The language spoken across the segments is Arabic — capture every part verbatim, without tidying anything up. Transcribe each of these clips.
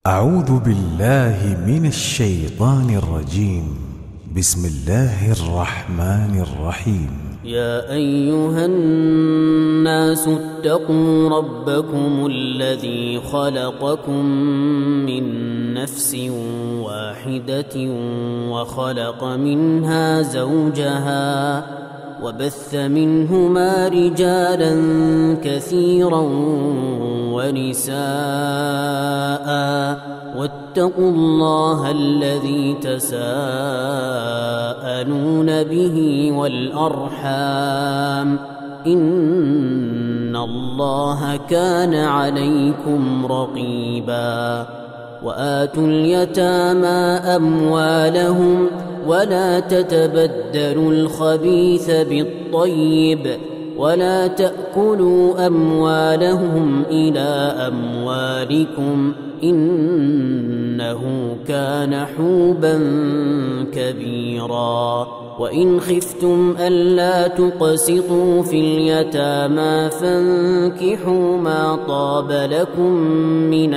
أعوذ بالله من الشيطان الرجيم. بسم الله الرحمن الرحيم. يا أيها الناس اتقوا ربكم الذي خلقكم من نفس واحدة وخلق منها زوجها وبث منهما رجالا كثيرا ونساء واتقوا الله الذي تساءلون به والأرحام إن الله كان عليكم رقيبا. وآتوا اليتامى أموالهم ولا تتبدلوا الخبيث بالطيب ولا تأكلوا أموالهم إلى أموالكم إنه كان حوبا كبيرا. وإن خفتم ألا تقسطوا في اليتامى فانكحوا ما طاب لكم من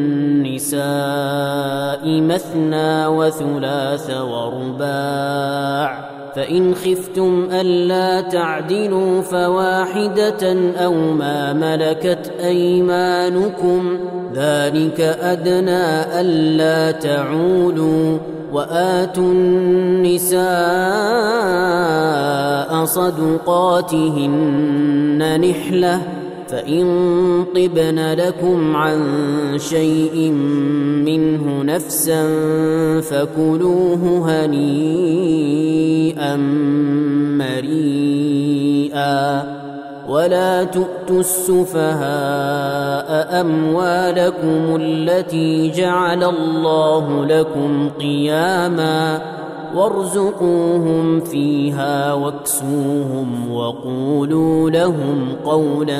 النساء مثنى وثلاث ورباع، فإن خفتم ألا تعدلوا فواحدة أو ما ملكت أيمانكم ذلك أدنى ألا تعولوا. وآتوا النساء صدقاتهن نحلة فإن طبن لكم عن شيء منه نفسا فكلوه هنيئا مريئا. ولا تؤتوا السفهاء أموالكم التي جعل الله لكم قياما وارزقوهم فيها واكسوهم وقولوا لهم قولا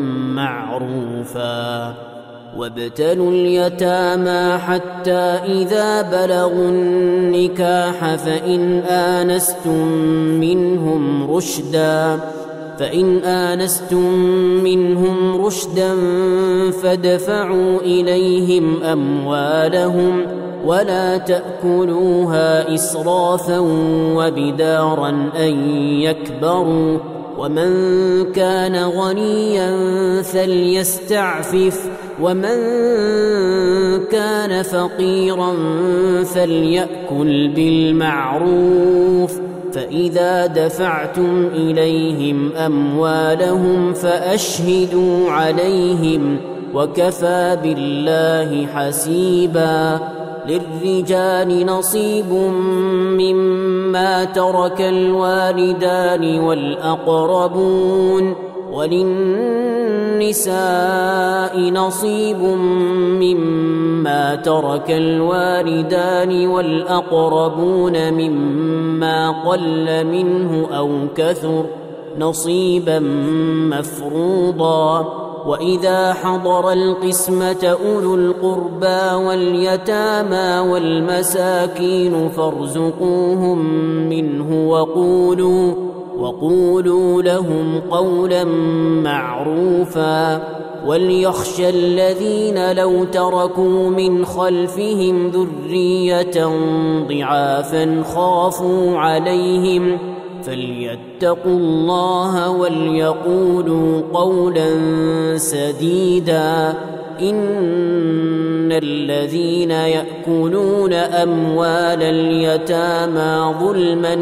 معروفا. وابتلوا اليتامى حتى إذا بلغوا النكاح فإن آنستم منهم رشدا فإن آنستم منهم رشدا فادفعوا إليهم أموالهم ولا تأكلوها إسرافا وبدارا أن يكبروا. ومن كان غنيا فليستعفف ومن كان فقيرا فليأكل بالمعروف. فإذا دفعتم إليهم أموالهم فأشهدوا عليهم وكفى بالله حسيبا. للرجال نصيب مما ترك الوالدان والأقربون وللنساء نصيب مما ترك الوالدان والأقربون مما قل منه أو كثر نصيبا مفروضا. وإذا حضر القسمة أولو القربى واليتامى والمساكين فارزقوهم منه وقولوا وقولوا لهم قولا معروفا. وليخشى الذين لو تركوا من خلفهم ذرية ضعافا خافوا عليهم فليتقوا الله وليقولوا قولا سديدا. إن الذين يأكلون أموال اليتامى ظلما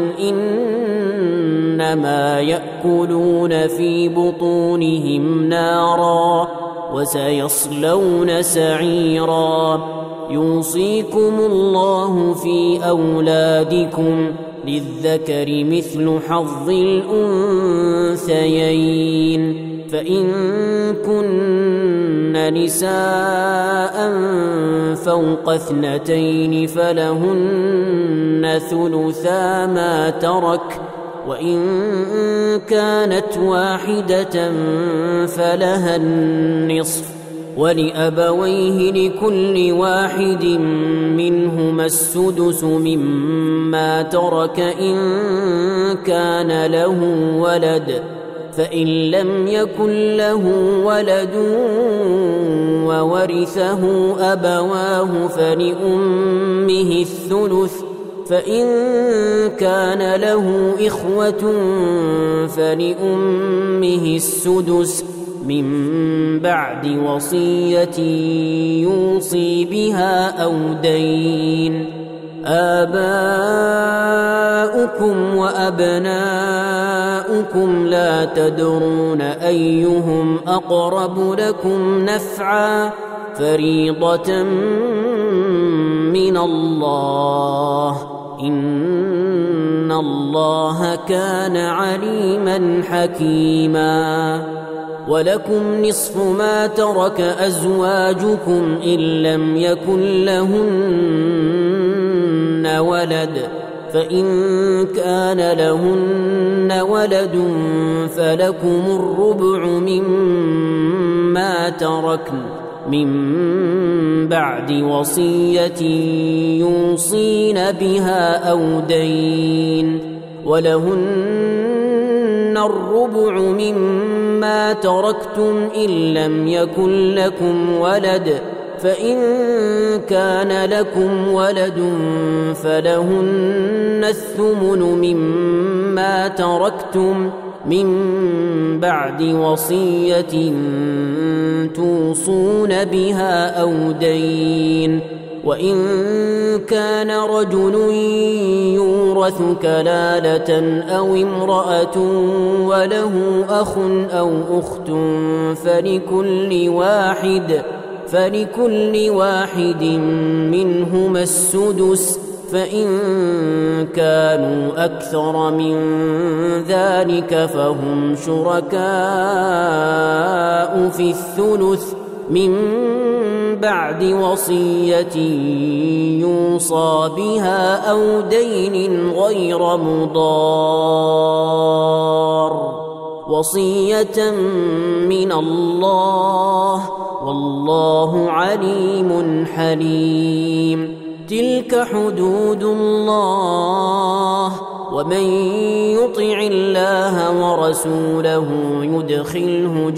إنما يأكلون في بطونهم نارا وسيصلون سعيرا. يوصيكم الله في أولادكم للذكر مثل حظ الأنثيين. فإن كن نساء فوق اثنتين فلهن ثلثا ما ترك وإن كانت واحدة فلها النصف ولأبويه لكل واحد منهما السدس مما ترك إن كان له ولد فإن لم يكن له ولد وورثه أبواه فلأمه الثلث، فإن كان له إخوة فلأمه السدس من بعد وصية يوصي بها أو دين. آباؤكم وأبناؤكم لا تدرون أيهم أقرب لكم نفعا فريضة من الله، إن الله كان عليما حكيما. ولكم نصف ما ترك أزواجكم إن لم يكن لهن ولد، فإن كان لهن ولد فلكم الربع مما تركن من بعد وصية يوصين بها أو دين. ولهن الربع مما تركتم إن لم يكن لكم ولد، فإن كان لكم ولد فلهن الثمن مما تركتم من بعد وصية توصون بها أو دين. وإن كان رجل يورث كلالة أو امرأة وله أخ أو أخت فلكل واحد فلكل واحد منهما السدس، فإن كانوا أكثر من ذلك فهم شركاء في الثلث من بعد وصية يوصى بها أو دين غير مضار، وصية من الله، والله عليم حليم. تلك حدود الله، ومن يطع الله ورسوله يدخله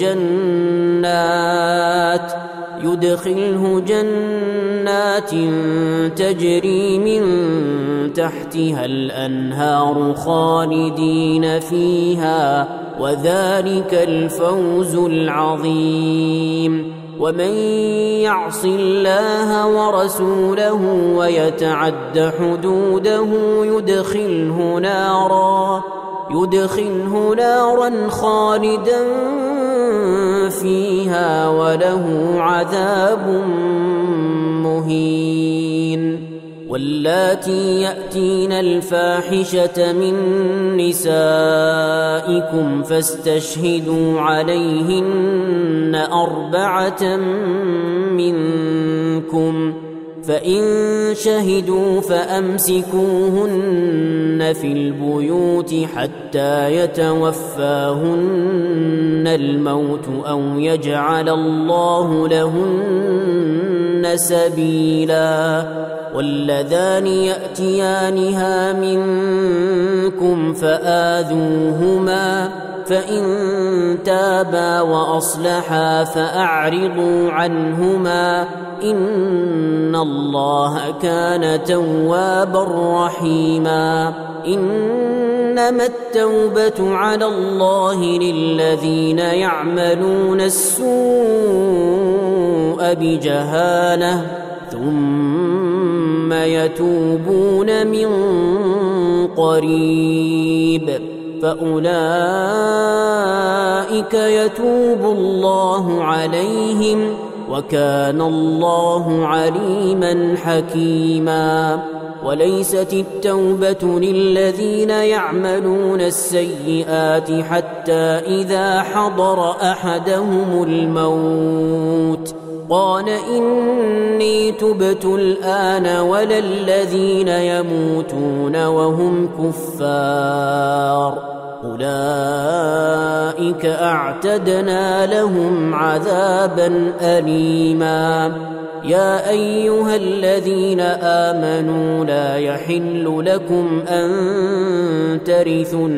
جنات يدخله جنات تجري من تحتها الأنهار خالدين فيها، وذلك الفوز العظيم. ومن يعص الله ورسوله ويتعد حدوده يدخله نارا يدخله نارا خالدا فيها وله عذاب مهين. واللاتي يأتين الفاحشة من نسائكم فاستشهدوا عليهن أربعة منكم، فإن شهدوا فأمسكوهن في البيوت حتى يتوفاهن الموت أو يجعل الله لهن سبيلا. واللذان يأتيانها منكم فآذوهما، فإن تابا وأصلحا فأعرضوا عنهما، إن الله كان توابا رحيما. إنما التوبة على الله للذين يعملون السوء بجهالة ثم يتوبون من قريب فأولئك يتوب الله عليهم، وكان الله عليما حكيما. وليست التوبة للذين يعملون السيئات حتى إذا حضر أحدهم الموت قال إني تبت الآن، ولا الذين يموتون وهم كفار أولئك أعتدنا لهم عذابا أليما. يا أيها الذين آمنوا لا يحل لكم أن ترثوا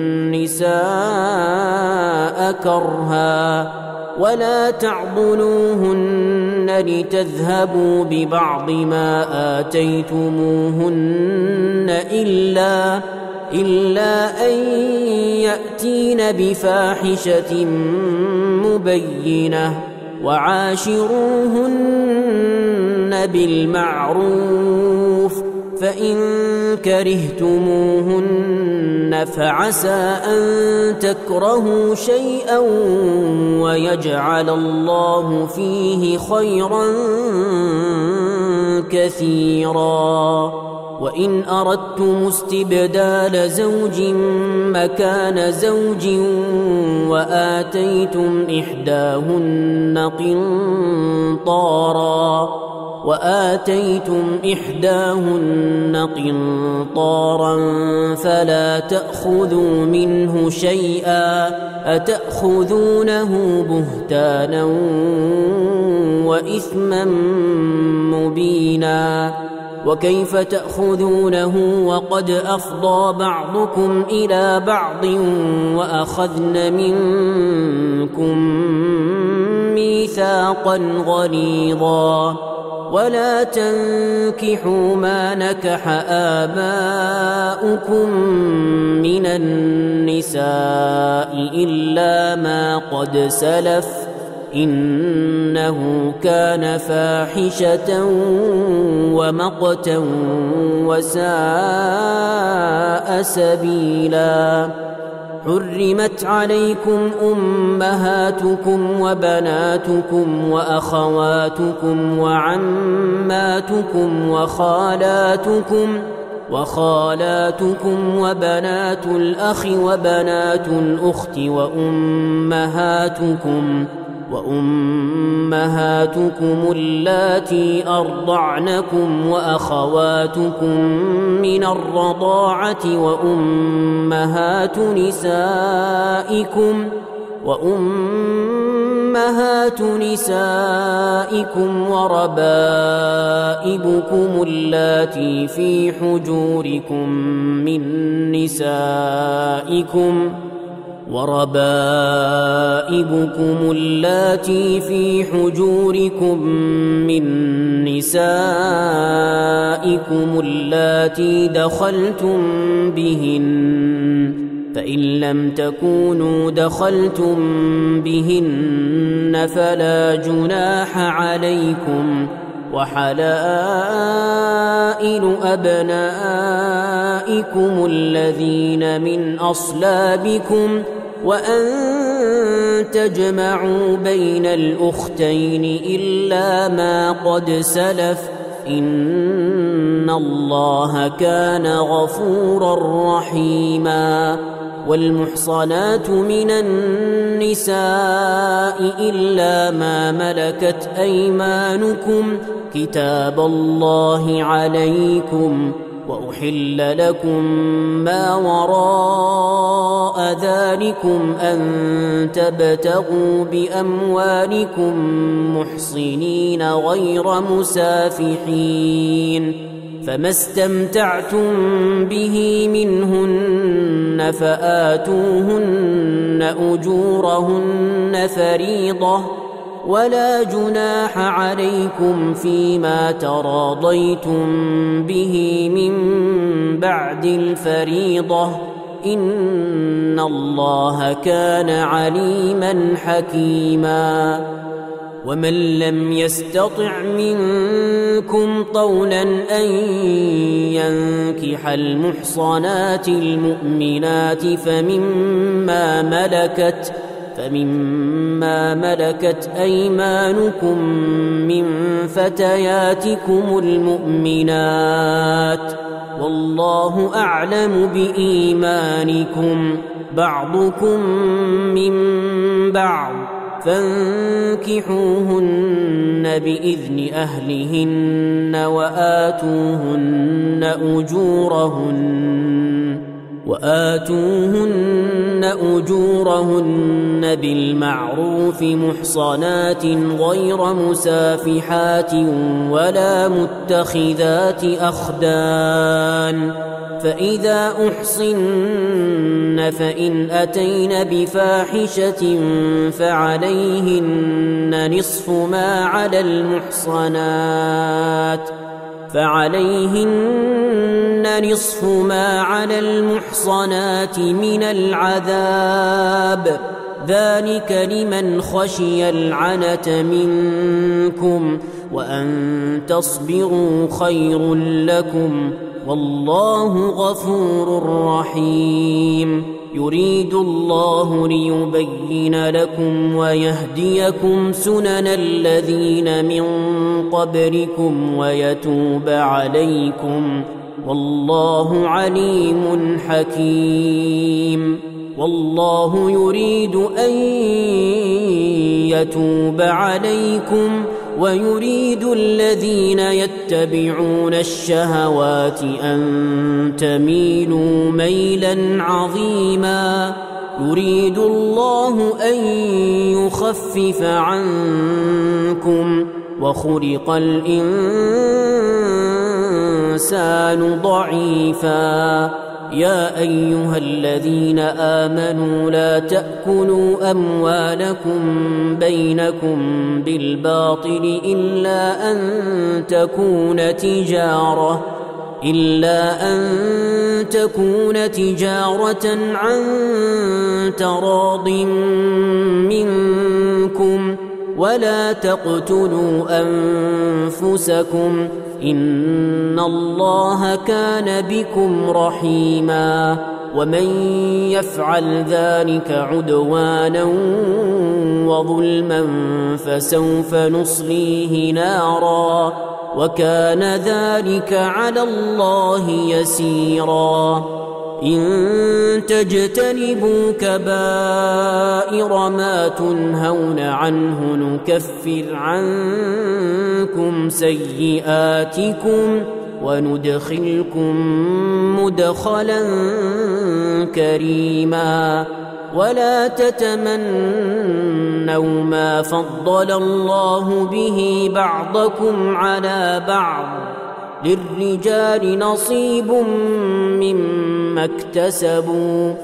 النساء كرها ولا تعضلوهن لتذهبوا ببعض ما آتيتموهن إلا إلا أن يأتين بفاحشة مبينة وعاشروهن بالمعروف فإن كرهتموهن فعسى أن تكرهوا شيئا ويجعل الله فيه خيرا كثيرا وإن أردتم استبدال زوج مكان زوج وآتيتم إحداهن قنطارا وآتيتم إحداهن قنطارا فلا تأخذوا منه شيئا أتأخذونه بهتانا وإثما مبينا وكيف تأخذونه وقد أفضى بعضكم إلى بعض وأخذن منكم ميثاقا غليظا ولا تنكحوا ما نكح آباؤكم من النساء إلا ما قد سلف إنه كان فاحشة ومقتا وساء سبيلا حرمت عليكم أمهاتكم وبناتكم وأخواتكم وعماتكم وخالاتكم وخالاتكم وبنات الأخ وبنات الأخت وأمهاتكم وأمهاتكم اللاتي أرضعنكم وأخواتكم من الرضاعة وأمهات نسائكم وأمهات نسائكم وربائبكم اللاتي في حجوركم من نسائكم وربائبكم اللاتي في حجوركم من نسائكم اللاتي دخلتم بهن فإن لم تكونوا دخلتم بهن فلا جناح عليكم وحلائل أبنائكم الذين من أصلابكم وأن تجمعوا بين الأختين إلا ما قد سلف إن الله كان غفورا رحيما والمحصنات من النساء إلا ما ملكت أيمانكم كتاب الله عليكم وأحل لكم ما وراء ذلكم أن تبتغوا بأموالكم محصنين غير مسافحين فما استمتعتم به منهن فآتوهن أجورهن فريضة ولا جناح عليكم فيما تراضيتم به من بعد الفريضة إن الله كان عليما حكيما ومن لم يستطع منكم طولا أن ينكح المحصنات المؤمنات فمما ملكت فمما ملكت أيمانكم من فتياتكم المؤمنات والله أعلم بإيمانكم بعضكم من بعض فانكحوهن بإذن أهلهن وآتوهن أجورهن وآتوهن أجورهن بالمعروف محصنات غير مسافحات ولا متخذات أخدان فإذا أحصن فإن أتين بفاحشة فعليهن نصف ما على المحصنات فعليهن نصف ما على المحصنات من العذاب ذلك لمن خشي العنة منكم وأن تصبروا خير لكم والله غفور رحيم يريد الله ليبين لكم ويهديكم سنن الذين من قبلكم ويتوب عليكم والله عليم حكيم والله يريد أن يتوب عليكم ويريد الذين يتبعون الشهوات أن تميلوا ميلا عظيما يريد الله أن يخفف عنكم وخلق الإنسان ضعيفا يا أيها الذين آمنوا لا تأكلوا أموالكم بينكم بالباطل إلا أن تكون تجارة إلا أن تكون تجارة عن تراض منكم ولا تقتلوا أنفسكم إن الله كان بكم رحيما ومن يفعل ذلك عدوانا وظلما فسوف نصليه نارا وكان ذلك على الله يسيرا إن تجتنبوا كبائر ما تنهون عنه نكفر عنكم سيئاتكم وندخلكم مدخلا كريما ولا تتمنوا ما فضل الله به بعضكم على بعض للرجال نصيب مما اكتسبوا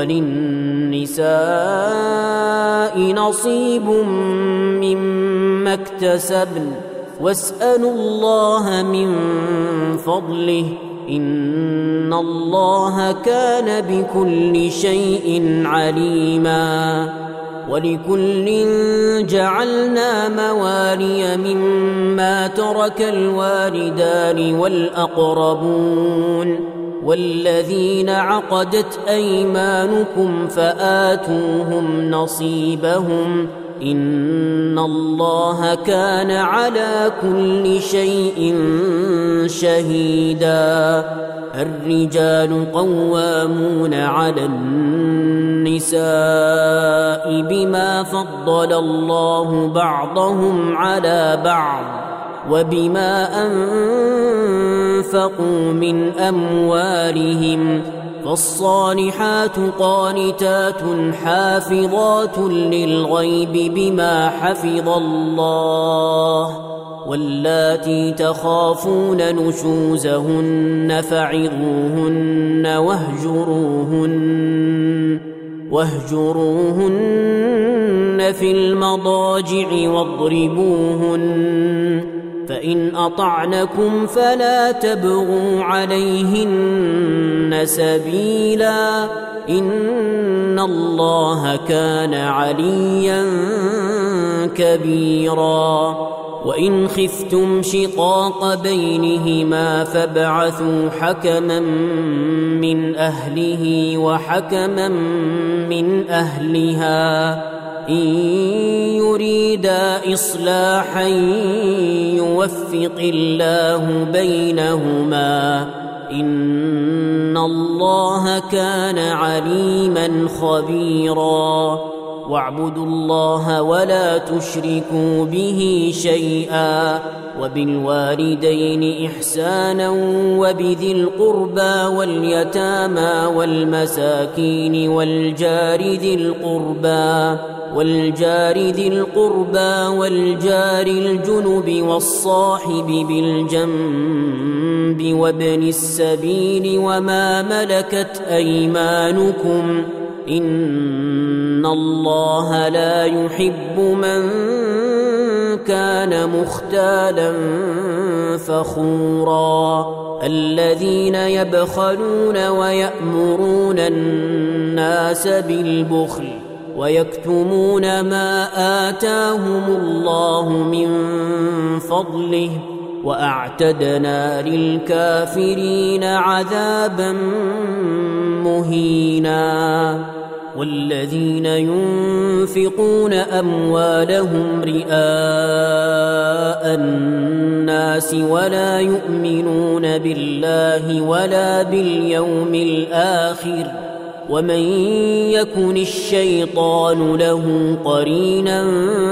وللنساء نصيب مما اكتسبن واسألوا الله من فضله إن الله كان بكل شيء عليما ولكل جعلنا موالي مما ترك الوالدان والأقربون والذين عقدت أيمانكم فآتوهم نصيبهم إن الله كان على كل شيء شهيدا الرجال قوامون على النساء بما فضل الله بعضهم على بعض وبما أنفقوا من أموالهم فالصالحات قانتات حافظات للغيب بما حفظ الله واللاتي تخافون نشوزهن فعظوهن واهجروهن واهجروهن في المضاجع واضربوهن فإن أطعنكم فلا تبغوا عليهن سبيلا إن الله كان عليا كبيرا وإن خفتم شقاق بينهما فابعثوا حكما من أهله وحكما من أهلها إن يريدا إصلاحا يوفق الله بينهما إن الله كان عليما خبيرا واعبدوا الله ولا تشركوا به شيئا وبالوالدين إحسانا وبذي القربى واليتامى والمساكين والجار ذي القربى والجار ذي القربى والجار الجنب والصاحب بالجنب وابن السبيل وما ملكت أيمانكم إن الله لا يحب من كان مختالا فخورا الذين يبخلون ويأمرون الناس بالبخل ويكتمون ما آتاهم الله من فضله وأعتدنا للكافرين عذابا مهينا والذين ينفقون أموالهم رئاء الناس ولا يؤمنون بالله ولا باليوم الآخر ومن يكن الشيطان له قرينا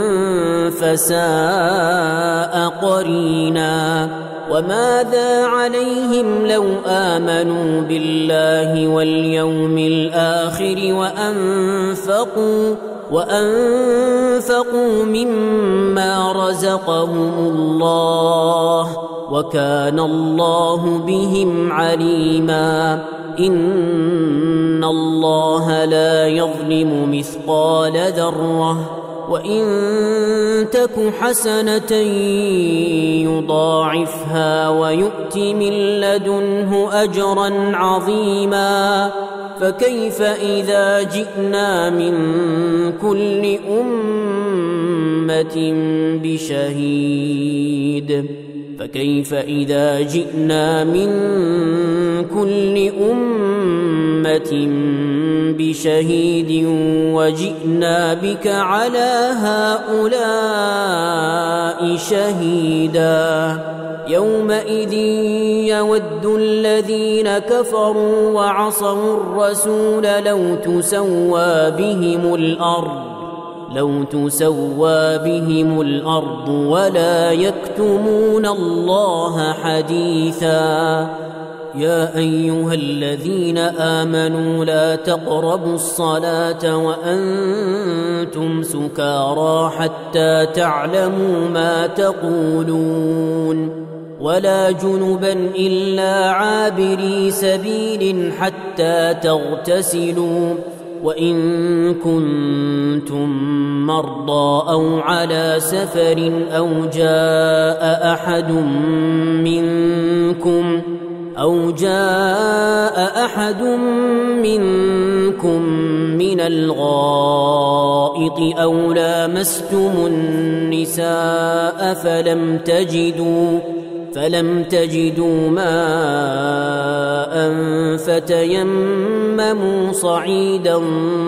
فساء قرينا وماذا عليهم لو آمنوا بالله واليوم الآخر وأنفقوا وأنفقوا مما رزقهم الله وكان الله بهم عليما إن الله لا يظلم مثقال ذرة وإن تك حسنة يضاعفها ويؤت من لدنه أجرا عظيما فكيف إذا جئنا من كل أمة بشهيد فكيف إذا جئنا من كل أمة بشهيد وجئنا بك على هؤلاء شهيدا يومئذ يود الذين كفروا وعصوا الرسول لو تسوى بهم الأرض لو تسوى بهم الأرض ولا يكتمون الله حديثا يا أيها الذين آمنوا لا تقربوا الصلاة وأنتم سكارى حتى تعلموا ما تقولون ولا جنبا إلا عابري سبيل حتى تغتسلوا وإن كنتم مرضى أو على سفر أو جاء أحد منكم أو جاء أحد منكم من الغائط أو لامستم النساء فلم تجدوا فلم تجدوا ماء فتيمموا صعيدا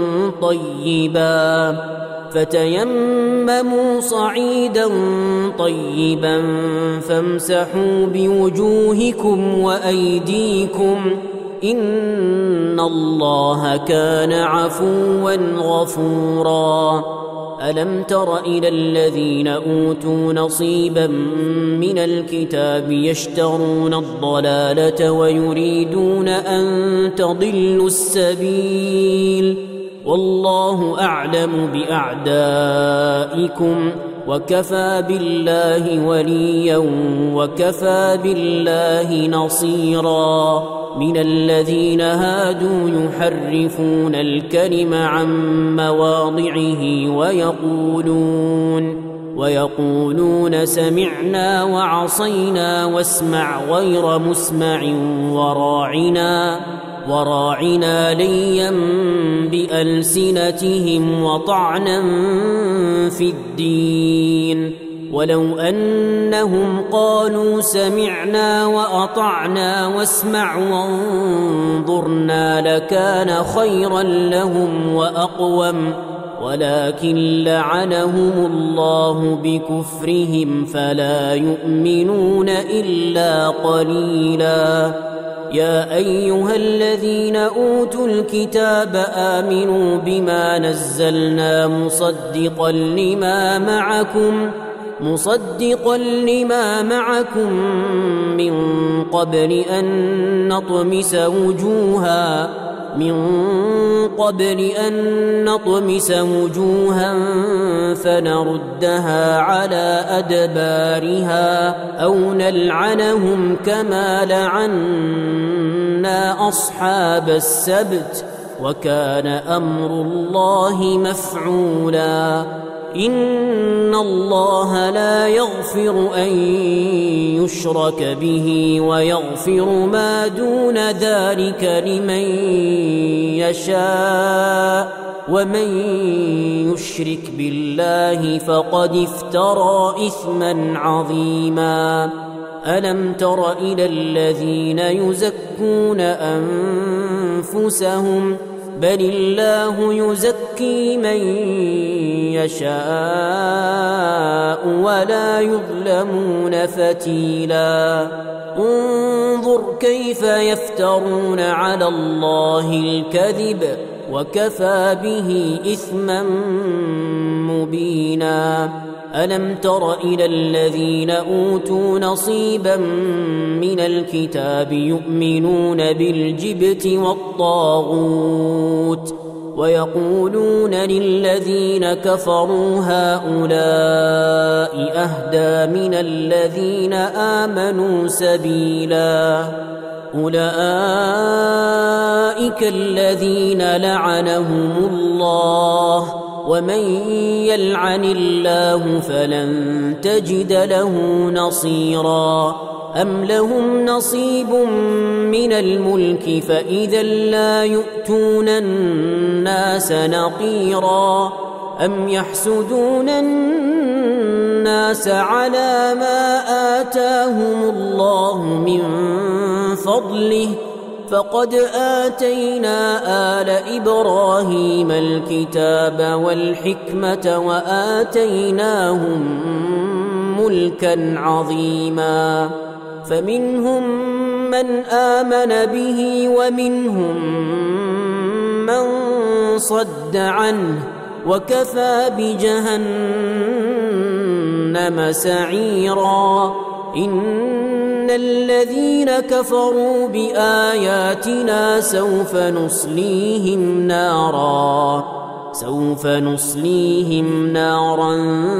طيبا فتيمموا صعيدا طيبا فامسحوا بوجوهكم وأيديكم إن الله كان عفوا غفورا ألم تر إلى الذين أوتوا نصيبا من الكتاب يشترون الضلالة ويريدون أن تضلوا السبيل والله أعلم بأعدائكم وكفى بالله وليا وكفى بالله نصيرا من الذين هادوا يحرفون الكلم عن مواضعه ويقولون ويقولون سمعنا وعصينا واسمع غير مسمع وراعنا وراعنا ليا بألسنتهم وطعنا في الدين ولو أنهم قالوا سمعنا وأطعنا واسمع وانظرنا لكان خيرا لهم وأقوم ولكن لعنهم الله بكفرهم فلا يؤمنون إلا قليلا يا أيها الذين أوتوا الكتاب آمنوا بما نزلنا مصدقا لما معكم مصدقا لما معكم من قبل أن نطمس وجوها من قبل أن نطمس وجوها فنردها على أدبارها أو نلعنهم كما لعنا أصحاب السبت وكان أمر الله مفعولا إن الله لا يغفر أن يشرك به ويغفر ما دون ذلك لمن يشاء ومن يشرك بالله فقد افترى إثما عظيما ألم تر إلى الذين يزكون أنفسهم بل الله يزكي من يشاء ولا يظلمون فتيلا انظر كيف يفترون على الله الكذب وكفى به إثما مبينا ألم تر إلى الذين أوتوا نصيبا من الكتاب يؤمنون بالجبت والطاغوت ويقولون للذين كفروا هؤلاء أهدى من الذين آمنوا سبيلا أولئك الذين لعنهم الله ومن يلعن الله فلن تجد له نصيرا أم لهم نصيب من الملك فإذا لا يؤتون الناس نقيرا أم يحسدون الناس على ما آتاهم الله من فضله فقد آتينا آل إبراهيم الكتاب والحكمة وآتيناهم ملكا عظيما فمنهم من آمن به ومنهم من صد عنه وكفى بجهنم سعيرا إن الذين كفروا بآياتنا سوف نصليهم نارا سوف نصليهم نارا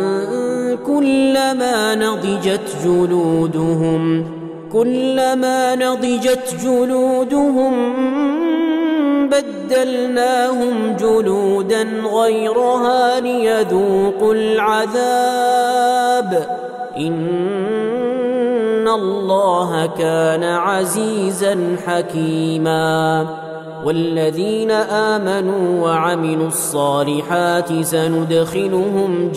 كلما نضجت جلودهم كلما نضجت جلودهم بدلناهم جلودا غيرها ليذوقوا العذاب إن الله كان عزيزا حكيما والذين آمنوا وعملوا الصالحات سندخلهم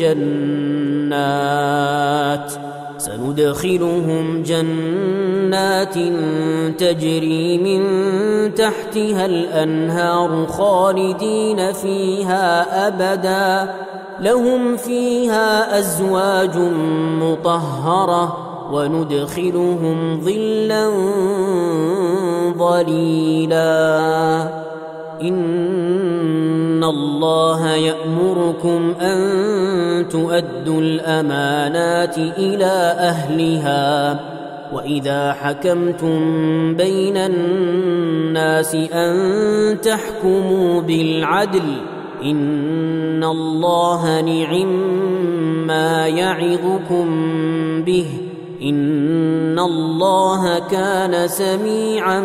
جنات سندخلهم جنات تجري من تحتها الأنهار خالدين فيها أبدا لهم فيها أزواج مطهرة وندخلهم ظلا ظليلا إن الله يأمركم أن تؤدوا الأمانات إلى أهلها وإذا حكمتم بين الناس أن تحكموا بالعدل إن الله نعما يعظكم به إن الله كان سميعا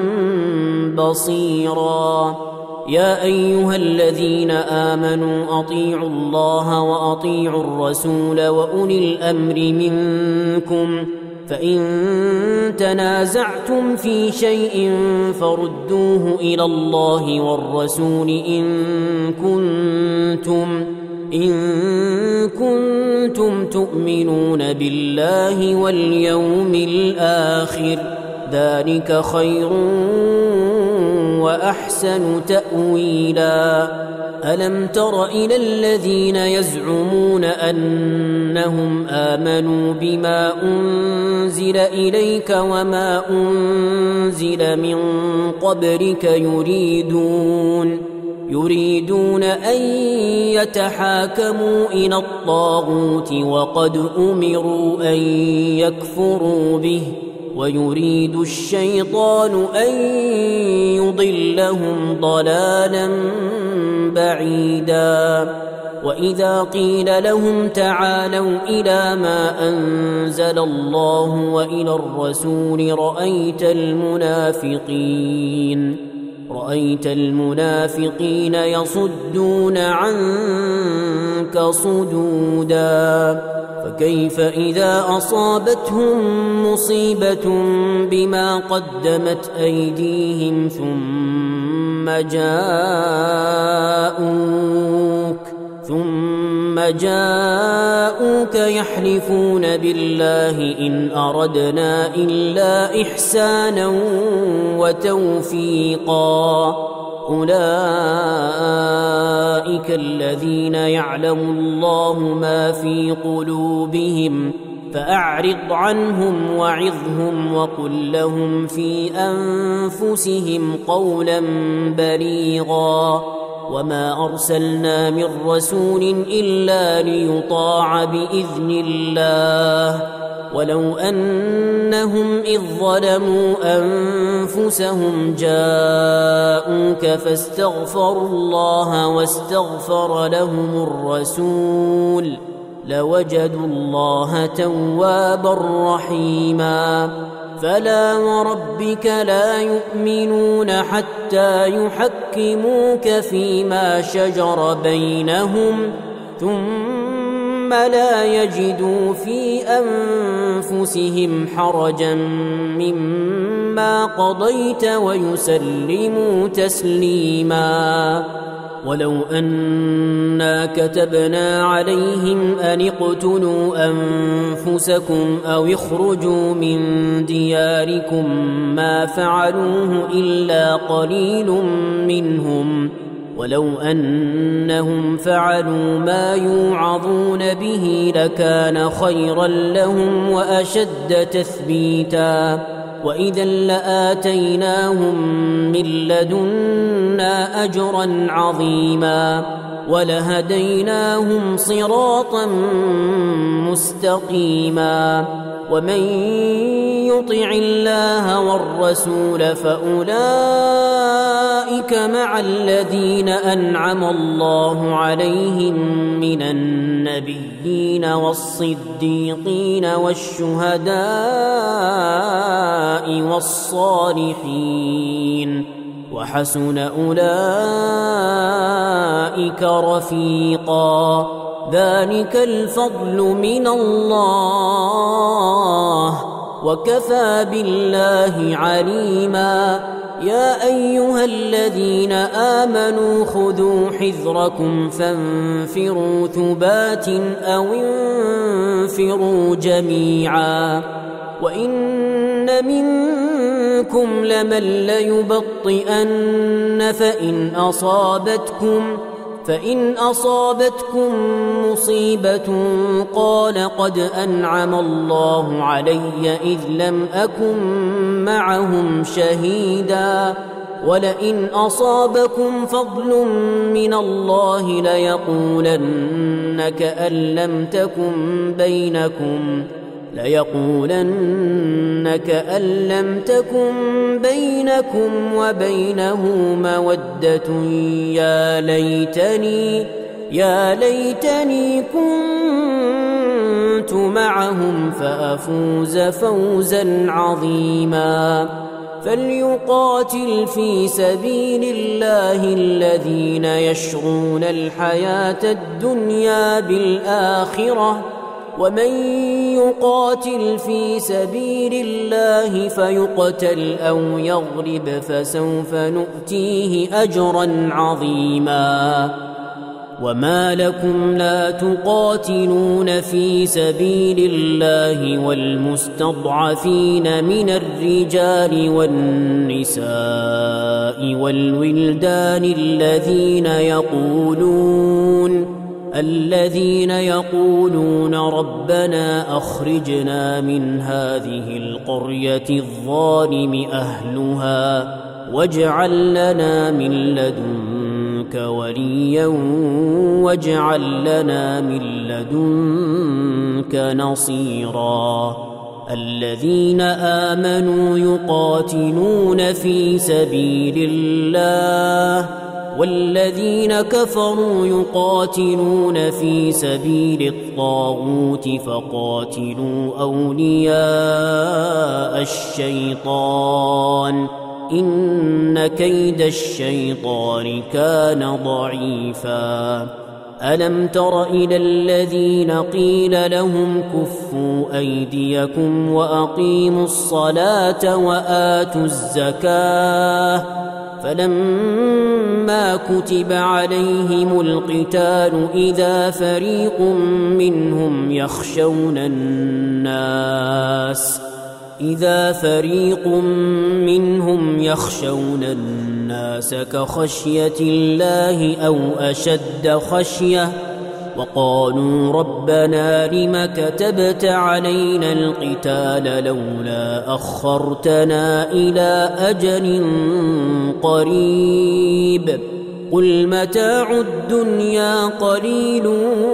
بصيرا يا أيها الذين آمنوا أطيعوا الله وأطيعوا الرسول وأولي الأمر منكم فإن تنازعتم في شيء فردوه إلى الله والرسول إن كنتم إن كنتم تؤمنون بالله واليوم الآخر ذلك خير وأحسن تأويلا ألم تر إلى الذين يزعمون أنهم آمنوا بما أنزل إليك وما أنزل من قبلك يريدون يريدون أن يتحاكموا إلى الطاغوت وقد أمروا أن يكفروا به ويريد الشيطان أن يضلهم ضلالا بعيدا وإذا قيل لهم تعالوا إلى ما أنزل الله وإلى الرسول رأيت المنافقين رأيت المنافقين يصدون عنك صدودا فكيف إذا أصابتهم مصيبة بما قدمت أيديهم ثم جاءوك ثم جاءوك يحلفون بالله إن أردنا إلا إحسانا وتوفيقا أولئك الذين يعلم الله ما في قلوبهم فأعرض عنهم وعظهم وقل لهم في أنفسهم قولا بليغا وما أرسلنا من رسول إلا ليطاع بإذن الله ولو أنهم إذ ظلموا أنفسهم جاءوك فاستغفروا الله واستغفر لهم الرسول لوجدوا الله توابا رحيما فلا وربك لا يؤمنون حتى يحكموك فيما شجر بينهم ثم لا يجدوا في أنفسهم حرجا مما قضيت ويسلموا تسليما ولو أنا كتبنا عليهم أن اقتلوا أنفسكم أو اخرجوا من دياركم ما فعلوه إلا قليل منهم ولو أنهم فعلوا ما يوعظون به لكان خيرا لهم وأشد تثبيتا وإذا لآتيناهم من لدنا أجرا عظيما ولهديناهم صراطا مستقيما ومن يطع الله والرسول فأولئك مع الذين أنعم الله عليهم من النبيين والصديقين والشهداء والصالحين وحسن أولئك رفيقا ذلك الفضل من الله وكفى بالله عليما يا أيها الذين آمنوا خذوا حذركم فانفروا ثبات أو انفروا جميعا وإن منكم لمن ليبطئن فإن أصابتكم فإن أصابتكم مصيبة قال قد أنعم الله علي إذ لم أكن معهم شهيدا ولئن أصابكم فضل من الله ليقولن كأن لم تكن بينكم ليقولن كأن لم تكن بينكم وبينه مودة يا ليتني يا ليتني كنت معهم فأفوز فوزا عظيما فليقاتل في سبيل الله الذين يشرون الحياة الدنيا بالآخرة ومن يقاتل في سبيل الله فيقتل أو يغلب فسوف نؤتيه أجرا عظيما وما لكم لا تقاتلون في سبيل الله والمستضعفين من الرجال والنساء والولدان الذين يقولون الذين يقولون ربنا أخرجنا من هذه القرية الظالم أهلها واجعل لنا من لدنك منك وليا واجعل لنا من لدنك نصيرا الذين آمنوا يقاتلون في سبيل الله والذين كفروا يقاتلون في سبيل الطاغوت فقاتلوا أولياء الشيطان إن كيد الشيطان كان ضعيفا ألم تر إلى الذين قيل لهم كفوا أيديكم وأقيموا الصلاة وآتوا الزكاة فلما كتب عليهم القتال إذا فريق منهم يخشون الناس إذا فريق منهم يخشون الناس كخشية الله أو أشد خشية وقالوا ربنا لم كتبت علينا القتال لولا أخرتنا إلى أجل قريب قل متاع الدنيا قليل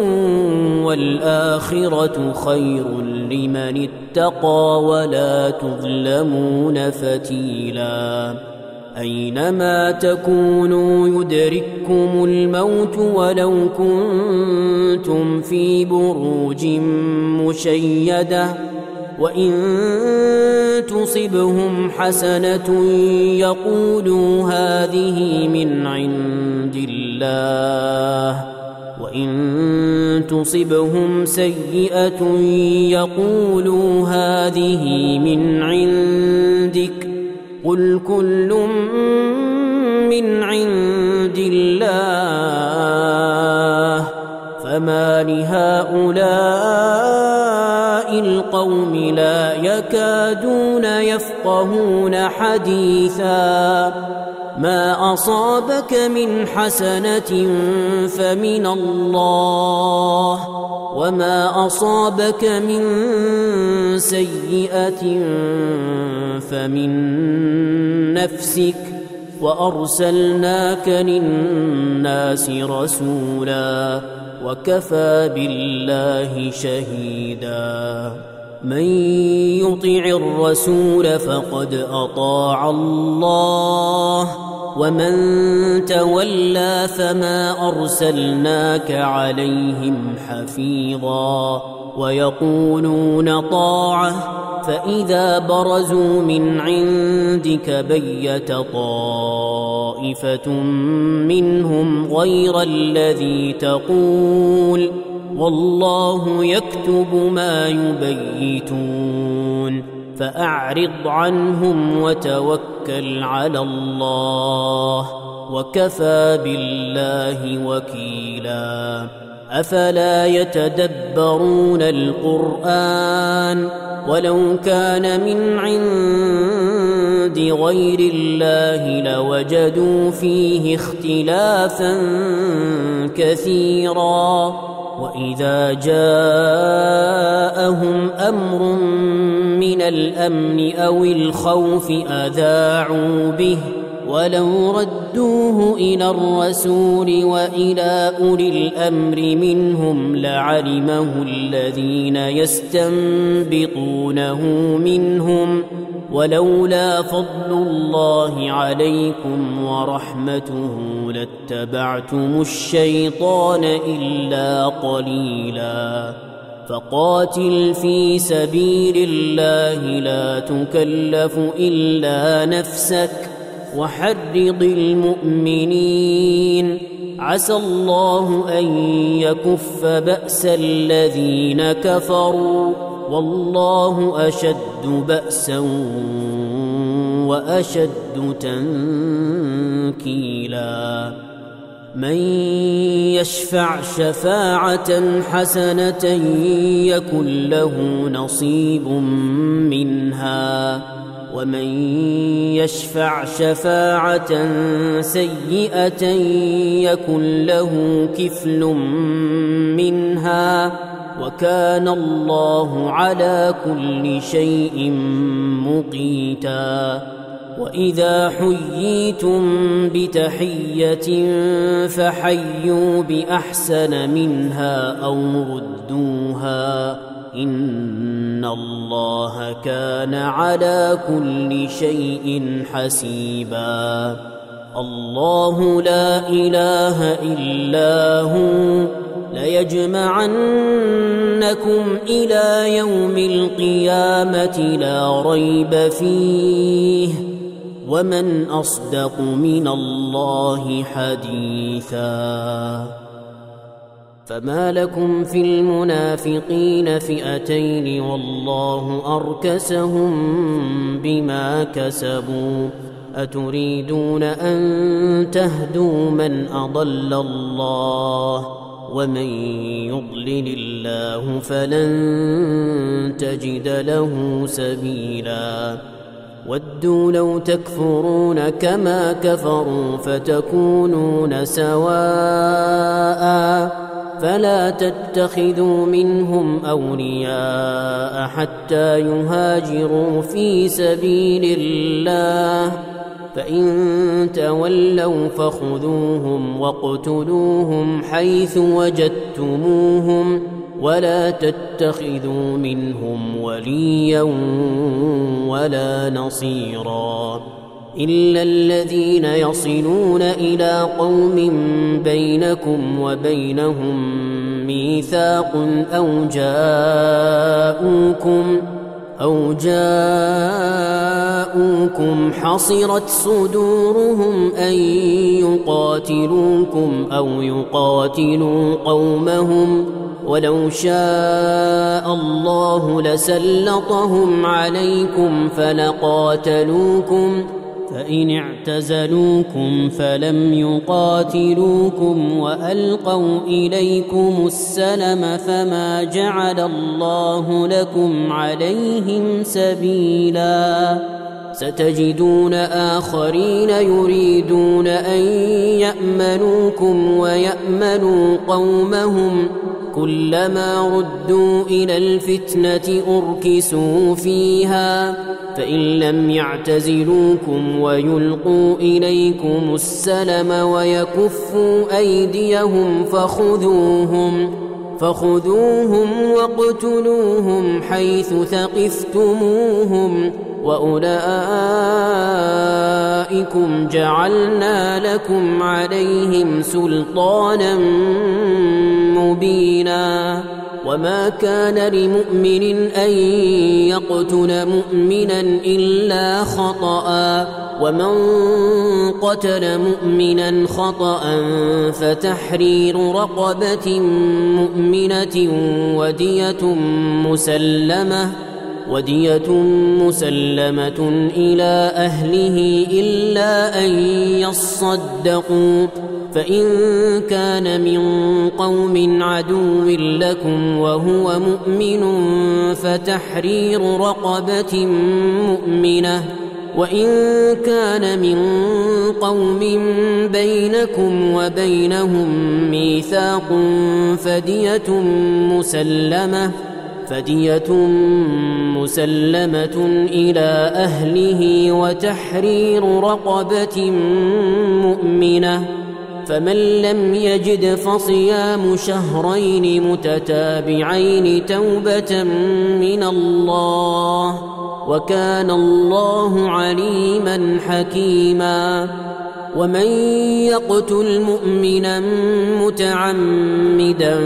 والآخرة خير لمن اتقى ولا تظلمون فتيلا أينما تكونوا يدرككم الموت ولو كنتم في بروج مشيدة وإن تصبهم حسنة يقولوا هذه من عند الله وإن تصبهم سيئة يقولوا هذه من عندك قل كل من عند الله فما لهؤلاء القوم لا يكادون يفقهون حديثا ما أصابك من حسنة فمن الله وما أصابك من سيئة فمن نفسك وأرسلناك للناس رسولا وكفى بالله شهيدا من يطع الرسول فقد أطاع الله ومن تولى فما أرسلناك عليهم حفيظا ويقولون طاعة فإذا برزوا من عندك بيت طائفة منهم غير الذي تقول والله يكتب ما يبيتون فأعرض عنهم وتوكل على الله وكفى بالله وكيلا أفلا يتدبرون القرآن ولو كان من عند غير الله لوجدوا فيه اختلافا كثيرا وإذا جاءهم أمر من الأمن أو الخوف أذاعوا به ولو ردوه إلى الرسول وإلى أولي الأمر منهم لعلمه الذين يستنبطونه منهم ولولا فضل الله عليكم ورحمته لاتبعتم الشيطان إلا قليلا فقاتل في سبيل الله لا تكلف إلا نفسك وحرض المؤمنين عسى الله أن يكف بأس الذين كفروا والله أشد بأسا وأشد تنكيلا من يشفع شفاعة حسنة يكن له نصيب منها ومن يشفع شفاعة سيئة يكن له كفل منها وكان الله على كل شيء مقيتا وإذا حييتم بتحية فحيوا بأحسن منها أو ردوها إن الله كان على كل شيء حسيبا. الله لا إله إلا هو ليجمعنكم إلى يوم القيامة لا ريب فيه ومن أصدق من الله حديثا. فما لكم في المنافقين فئتين والله أركسهم بما كسبوا أتريدون أن تهدوا من أضل الله ومن يضلل الله فلن تجد له سبيلا. ودوا لو تكفرون كما كفروا فتكونون سواء فلا تتخذوا منهم أولياء حتى يهاجروا في سبيل الله فإن تولوا فخذوهم واقتلوهم حيث وجدتموهم ولا تتخذوا منهم وليا ولا نصيرا إلا الذين يصلون إلى قوم بينكم وبينهم ميثاق أو جاءوكم أو جاءوكم حصرت صدورهم أن يقاتلوكم أو يقاتلوا قومهم ولو شاء الله لسلطهم عليكم فلقاتلوكم فإن اعتزلوكم فلم يقاتلوكم وألقوا إليكم السلم فما جعل الله لكم عليهم سبيلا. ستجدون آخرين يريدون أن يأمنوكم ويأمنوا قومهم كلما ردوا إلى الفتنة أركسوا فيها فإن لم يعتزلوكم ويلقوا إليكم السلم ويكفوا أيديهم فخذوهم فخذوهم واقتلوهم حيث ثقفتموهم وأولئكم جعلنا لكم عليهم سلطانا مبينا. وما كان لمؤمن أن يقتل مؤمنا إلا خطأ ومن قتل مؤمنا خطأ فتحرير رقبة مؤمنة ودية مسلمة ودية مسلمة إلى أهله إلا أن يصدقوا فإن كان من قوم عدو لكم وهو مؤمن فتحرير رقبة مؤمنة وإن كان من قوم بينكم وبينهم ميثاق فدية مسلمة فدية مسلمة إلى أهله وتحرير رقبة مؤمنة فمن لم يجد فصيام شهرين متتابعين توبة من الله وكان الله عليما حكيما. ومن يقتل مؤمنا متعمدا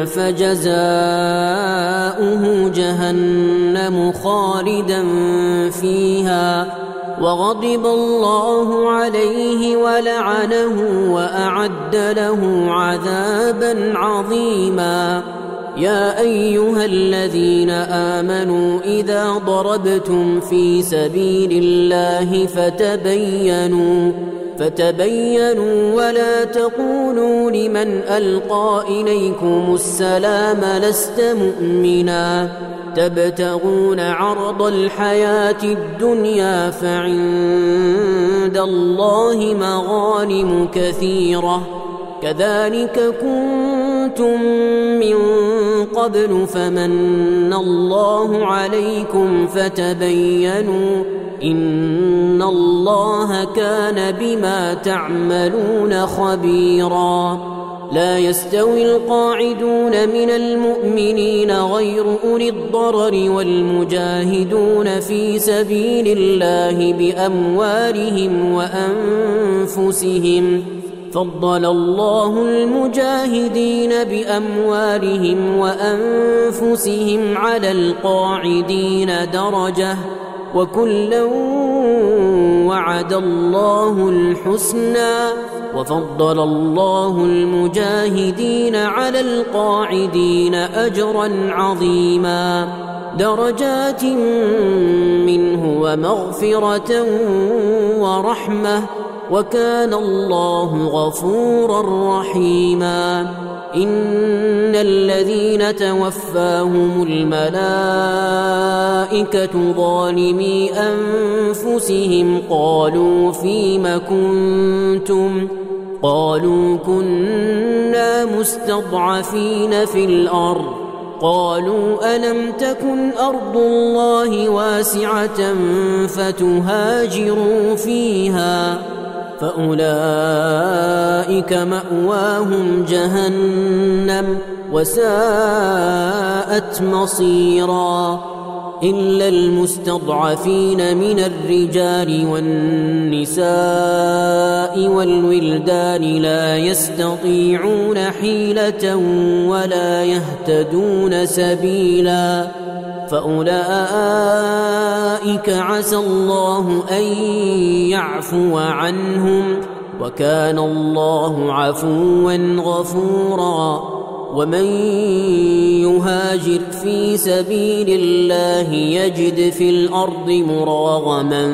فجزاؤه جهنم خالدا فيها وغضب الله عليه ولعنه وأعد له عذابا عظيما. يا أيها الذين آمنوا إذا ضربتم في سبيل الله فتبينوا فتبينوا ولا تقولوا لمن ألقى إليكم السلام لست مؤمنا تبتغون عرض الحياة الدنيا فعند الله مغانم كثيرة كذلك كنتم من قبل فمن الله عليكم فتبينوا إن الله كان بما تعملون خبيرا. لا يستوي القاعدون من المؤمنين غير أولي الضرر والمجاهدون في سبيل الله بأموالهم وأنفسهم. فضل الله المجاهدين بأموالهم وأنفسهم على القاعدين درجة، وكلا وعد الله الحسنى. وفضل الله المجاهدين على القاعدين أجرا عظيما، درجات منه ومغفرة ورحمة، وكان الله غفورا رحيما. إن الذين توفاهم الملائكة ظالمي أنفسهم قالوا فيم كنتم؟ قالوا كنا مستضعفين في الأرض. قالوا ألم تكن أرض الله واسعة فتهاجروا فيها؟ فأولئك مأواهم جهنم وساءت مصيرا. إلا المستضعفين من الرجال والنساء والولدان لا يستطيعون حيلة ولا يهتدون سبيلا، فأولئك عسى الله أن يعفو عنهم، وكان الله عفوا غفورا. ومن يهاجر في سبيل الله يجد في الأرض مراغما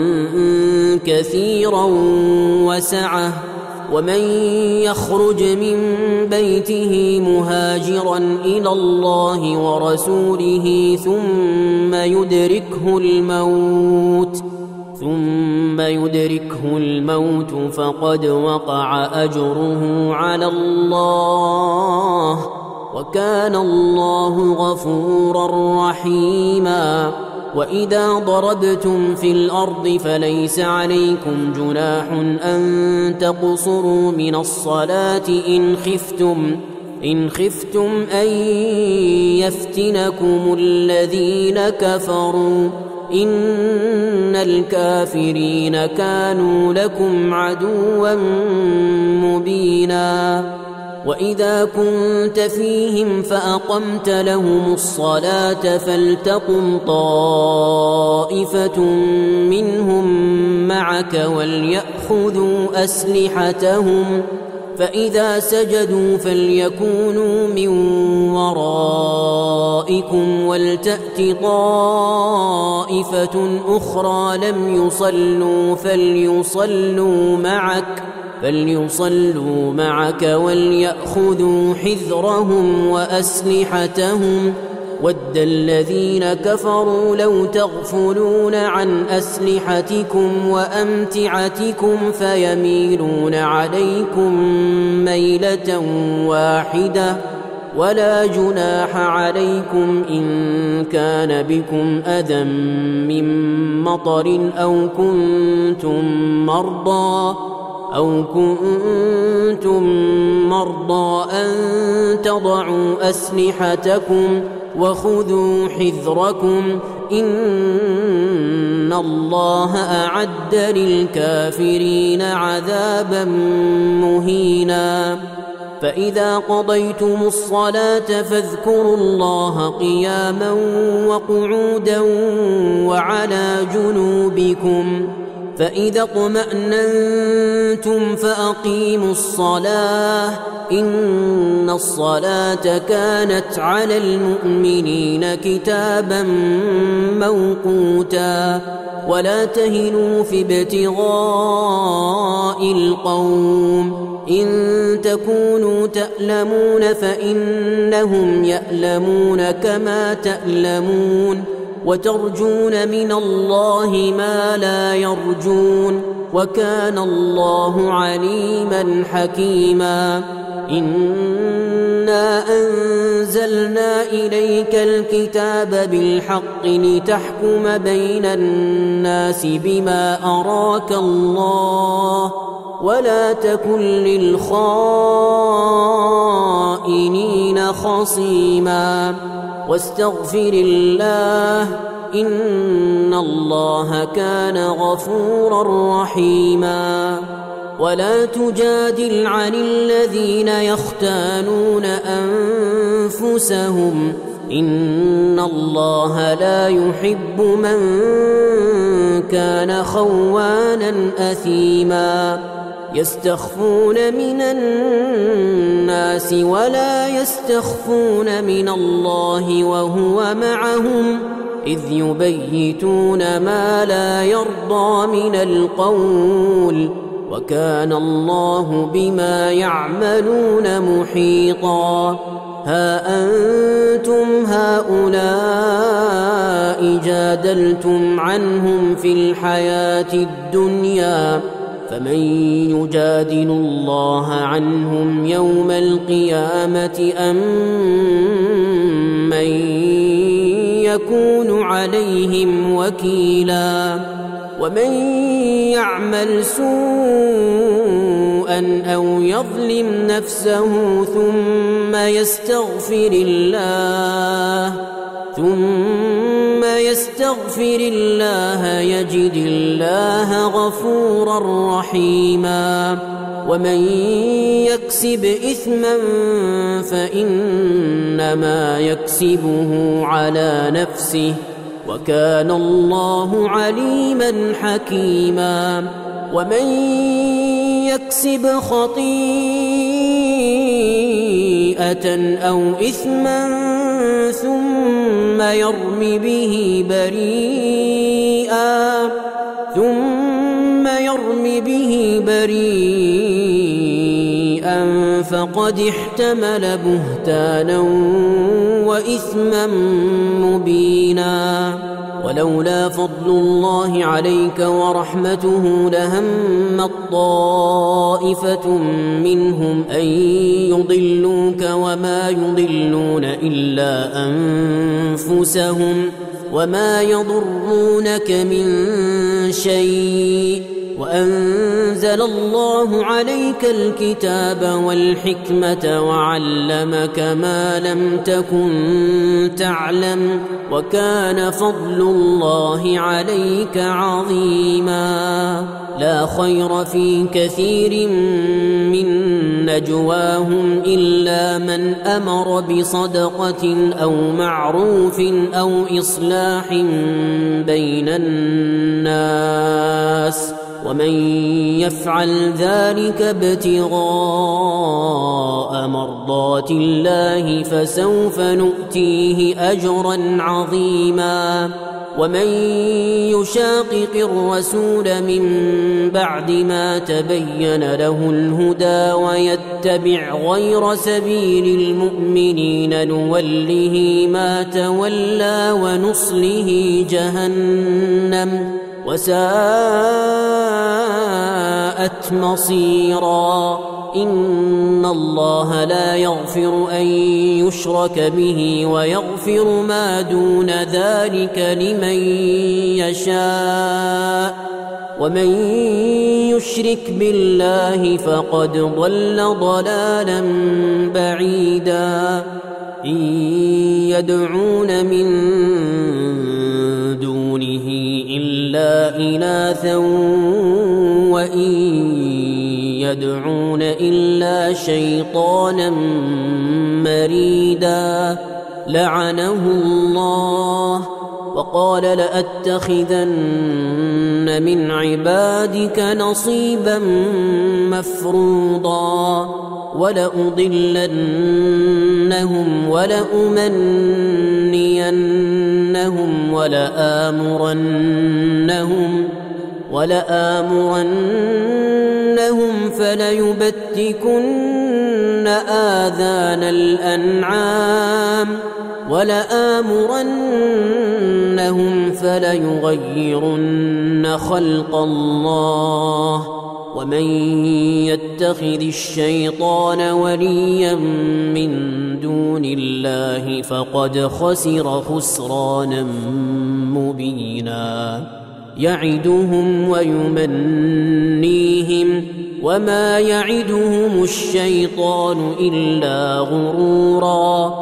كثيرا وسعة، ومن يخرج من بيته مهاجرا إلى الله ورسوله ثم يدركه الموت ثم يدركه الموت فقد وقع أجره على الله، وكان الله غفورا رحيما. وإذا ضربتم في الأرض فليس عليكم جناح أن تقصروا من الصلاة إن خفتم إن خفتم أن يفتنكم الذين كفروا، إن الكافرين كانوا لكم عدوا مبينا. وإذا كنت فيهم فأقمت لهم الصلاة فلتقم طائفة منهم معك وليأخذوا أسلحتهم، فإذا سجدوا فليكونوا من ورائكم ولتأت طائفة أخرى لم يصلوا فليصلوا معك فليصلوا معك وليأخذوا حذرهم وأسلحتهم. ود الذين كفروا لو تغفلون عن أسلحتكم وأمتعتكم فيميلون عليكم ميلة واحدة، ولا جناح عليكم إن كان بكم أذى من مطر أو كنتم مرضى أو كنتم مرضى أن تضعوا أسلحتكم وخذوا حذركم، إن الله أعد للكافرين عذابا مهينا. فإذا قضيتم الصلاة فاذكروا الله قياما وقعودا وعلى جنوبكم، فإذا اطمأننتم فأقيموا الصلاة، إن الصلاة كانت على المؤمنين كتابا موقوتا. ولا تهنوا في ابتغاء القوم، إن تكونوا تألمون فإنهم يألمون كما تألمون، وترجون من الله ما لا يرجون، وكان الله عليما حكيما. إنا أنزلنا إليك الكتاب بالحق لتحكم بين الناس بما أراك الله ولا تكن للخائنين خصيما واستغفر الله إن الله كان غفورا رحيما ولا تجادل عن الذين يختانون أنفسهم إن الله لا يحب من كان خوانا أثيما يستخفون من الناس ولا يستخفون من الله وهو معهم إذ يبيتون ما لا يرضى من القول وكان الله بما يعملون محيطا ها أنتم هؤلاء جادلتم عنهم في الحياة الدنيا فمن يجادل الله عنهم يوم القيامة أم من يكون عليهم وكيلا ومن يعمل سوءا أو يظلم نفسه ثم يستغفر الله ثم يستغفر الله يجد الله غفورا رحيما ومن يكسب إثما فإنما يكسبه على نفسه وكان الله عليما حكيما ومن يكسب خطيئة أو إثما ثم يرم به بريئا ثم يرم به بريئا فقد احتمل بهتانا وإثما مبينا ولولا فضل الله عليك ورحمته لهمت طائفة منهم أن يضلوك وما يضلون إلا أنفسهم وما يضرونك من شيء وأنزل الله عليك الكتاب والحكمة وعلمك ما لم تكن تعلم وكان فضل الله عليك عظيما لا خير في كثير من نجواهم إلا من أمر بصدقة أو معروف أو إصلاح بين الناس ومن يفعل ذلك ابتغاء مرضات الله فسوف نؤتيه أجرا عظيما ومن يشاقق الرسول من بعد ما تبين له الهدى ويتبع غير سبيل المؤمنين نوله ما تولى ونصله جهنم وساءت مصيرا إن الله لا يغفر أن يشرك به ويغفر ما دون ذلك لمن يشاء ومن يشرك بالله فقد ضل ضلالا بعيدا إن يدعون من دونه إلا إناثا وإن يدعون إلا شيطانا مريدا لعنه الله وقال لأتخذن من عبادك نصيبا مفروضا ولأضلنهم ولأمنينهم ولآمرنهم ولآمرنهم فليبتكن آذان الأنعام ولآمرنهم يستطيعونهم فليغيرن خلق الله ومن يتخذ الشيطان وليا من دون الله فقد خسر خسرانا مبينا يعدهم ويمنيهم وما يعدهم الشيطان إلا غرورا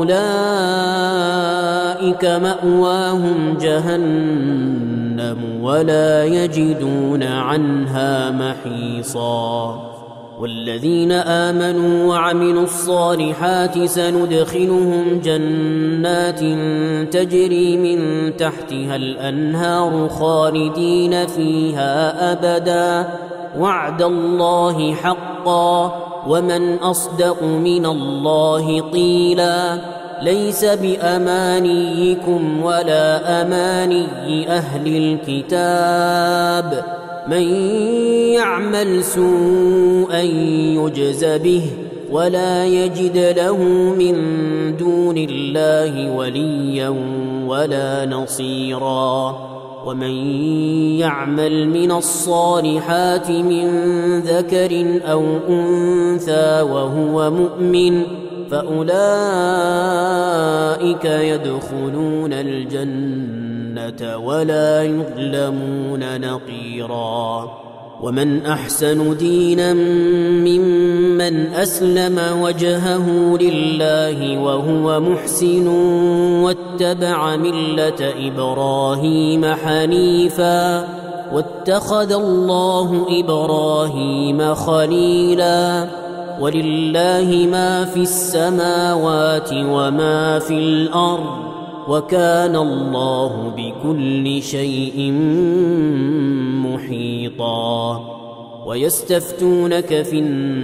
أولئك مأواهم جهنم ولا يجدون عنها محيصا والذين آمنوا وعملوا الصالحات سندخلهم جنات تجري من تحتها الأنهار خالدين فيها أبدا وعد الله حقا ومن أصدق من الله قيلا ليس بأمانيكم ولا أماني أهل الكتاب من يعمل سوءا يجز به ولا يجد له من دون الله وليا ولا نصيرا ومن يعمل من الصالحات من ذكر أو أنثى وهو مؤمن فأولئك يدخلون الجنة ولا يظلمون نقيرا ومن أحسن دينا ممن أسلم وجهه لله وهو محسن واتبع ملة إبراهيم حنيفا واتخذ الله إبراهيم خليلا ولله ما في السماوات وما في الأرض وكان الله بكل شيء محيطا ويستفتونك في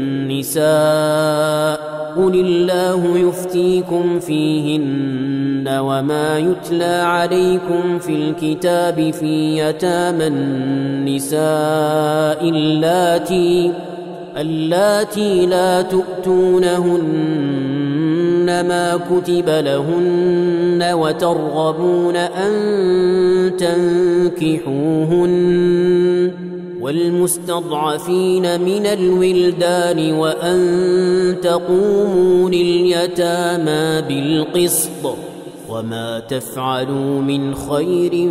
النساء قل الله يفتيكم فيهن وما يتلى عليكم في الكتاب في يتامى النساء اللاتي اللاتي لا تؤتونهن ما كتب لهن وترغبون أن تنكحوهن والمستضعفين من الولدان وأن تقوموا لليتامى بالقسط وما تفعلوا من خير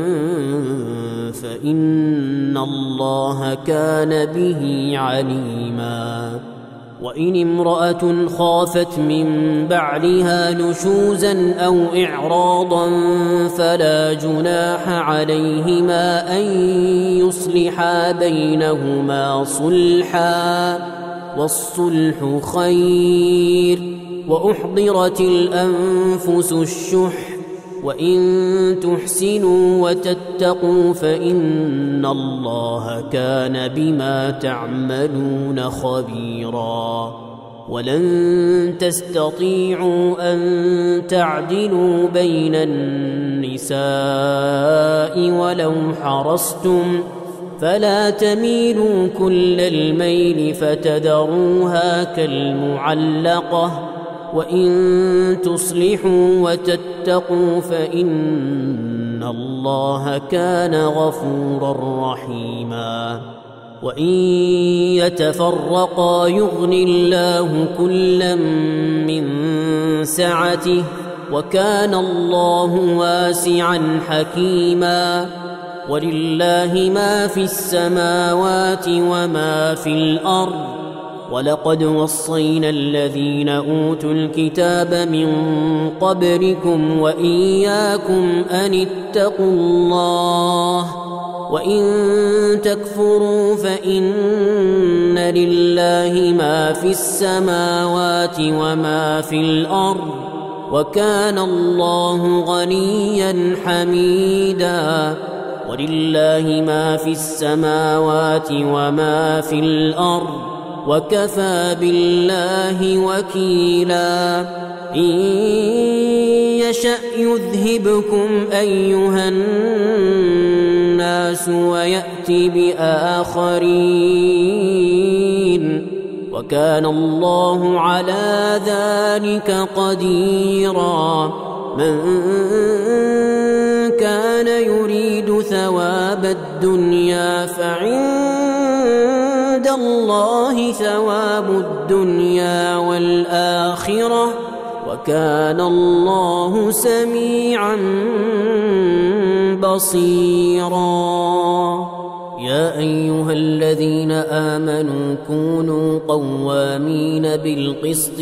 فإن الله كان به عليما وإن امرأة خافت من بعلها نشوزا أو إعراضا فلا جناح عليهما أن يصلحا بينهما صلحا والصلح خير وأحضرت الأنفس الشح وإن تحسنوا وتتقوا فإن الله كان بما تعملون خبيرا ولن تستطيعوا أن تعدلوا بين النساء ولو حرصتم فلا تميلوا كل الميل فتذروها كالمعلقة وإن تصلحوا وتتقوا فإن الله كان غفورا رحيما وإن يتفرقا يغن الله كلا من سعته وكان الله واسعا حكيما ولله ما في السماوات وما في الأرض ولقد وصينا الذين أوتوا الكتاب من قبلكم وإياكم أن اتقوا الله وإن تكفروا فإن لله ما في السماوات وما في الأرض وكان الله غنيا حميدا ولله ما في السماوات وما في الأرض وكفى بالله وكيلا إن يشأ يذهبكم أيها الناس ويأتي بآخرين وكان الله على ذلك قديرا من كان يريد ثواب الدنيا فعند الله ثواب الدنيا والآخرة وكان الله سميعا بصيرا. يا أيها الذين آمنوا كونوا قوامين بالقسط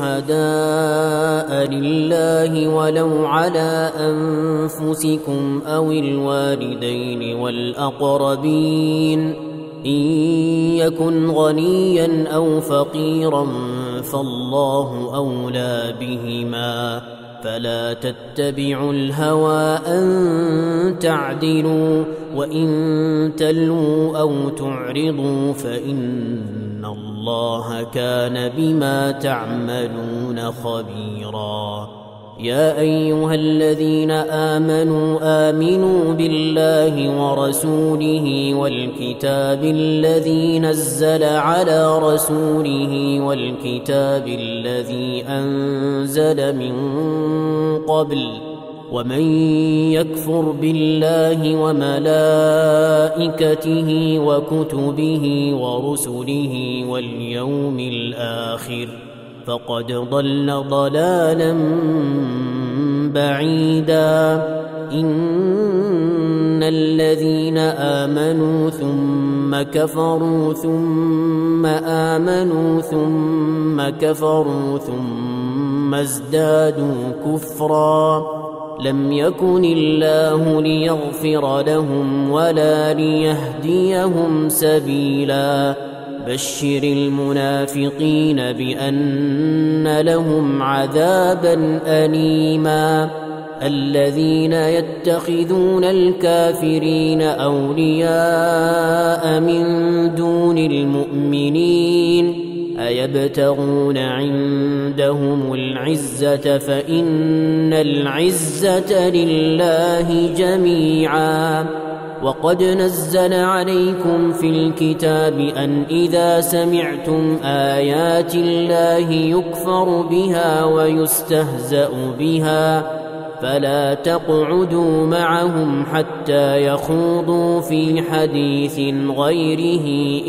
شهداء لله ولو على أنفسكم أو الوالدين والأقربين إن يكن غنيا أو فقيرا فالله أولى بهما فلا تتبعوا الهوى أن تعدلوا وإن تلووا أو تعرضوا فإن الله كان بما تعملون خبيرا. يا أيها الذين آمنوا آمنوا بالله ورسوله والكتاب الذي نزل على رسوله والكتاب الذي أنزل من قبل ومن يكفر بالله وملائكته وكتبه ورسله واليوم الآخر فقد ضل ضلالا بعيدا. إن الذين آمنوا ثم كفروا ثم آمنوا ثم كفروا ثم ازدادوا كفرا لم يكن الله ليغفر لهم ولا ليهديهم سبيلا. بشر المنافقين بأن لهم عذابا أليما. الذين يتخذون الكافرين أولياء من دون المؤمنين أيبتغون عندهم العزة فإن العزة لله جميعا. وقد نزل عليكم في الكتاب أن إذا سمعتم آيات الله يكفر بها ويستهزأ بها فلا تقعدوا معهم حتى يخوضوا في حديث غيره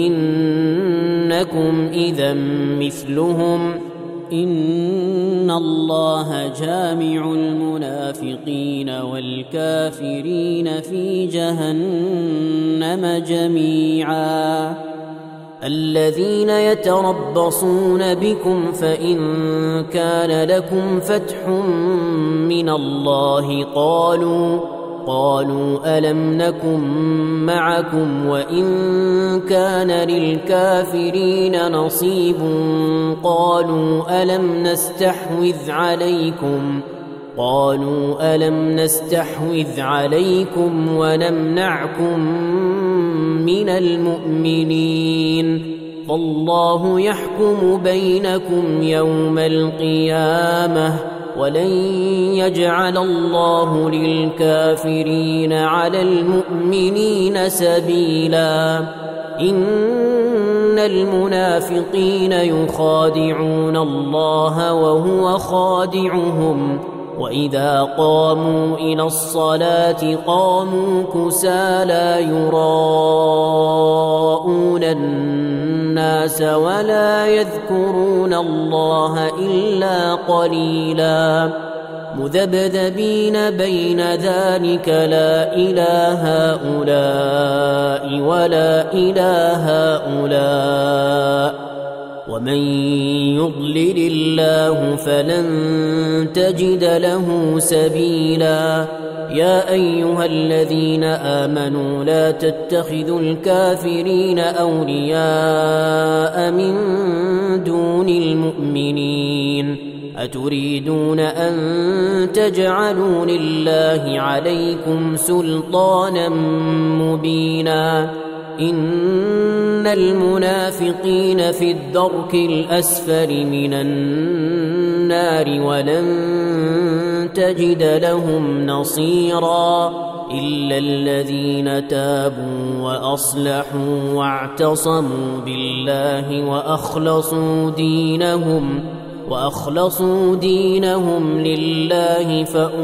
إنكم إذا مثلهم إن الله جامع المنافقين والكافرين في جهنم جميعا. الذين يتربصون بكم فإن كان لكم فتح من الله قالوا قالوا ألم نكن معكم وإن كان للكافرين نصيب قالوا ألم نستحوذ عليكم قالوا ألم نستحوذ عليكم ونمنعكم من المؤمنين فالله يحكم بينكم يوم القيامة ولن يجعل الله للكافرين على المؤمنين سبيلا. إن المنافقين يخادعون الله وهو خادعهم وإذا قاموا إلى الصلاة قاموا كسالى يراءون الناس ولا يذكرون الله إلا قليلا مذبذبين بين ذلك لا إله هؤلاء ولا إله هؤلاء ومن يضلل الله فلن تجد له سبيلا. يا أيها الذين آمنوا لا تتخذوا الكافرين أولياء من دون المؤمنين أتريدون أن تجعلوا لله عليكم سلطانا مبينا إن المنافقين في الدرك الأسفل من النار ولن تجد لهم نصيرا إلا الذين تابوا وأصلحوا واعتصموا بالله وأخلصوا دينهم وأخلصوا دينهم لله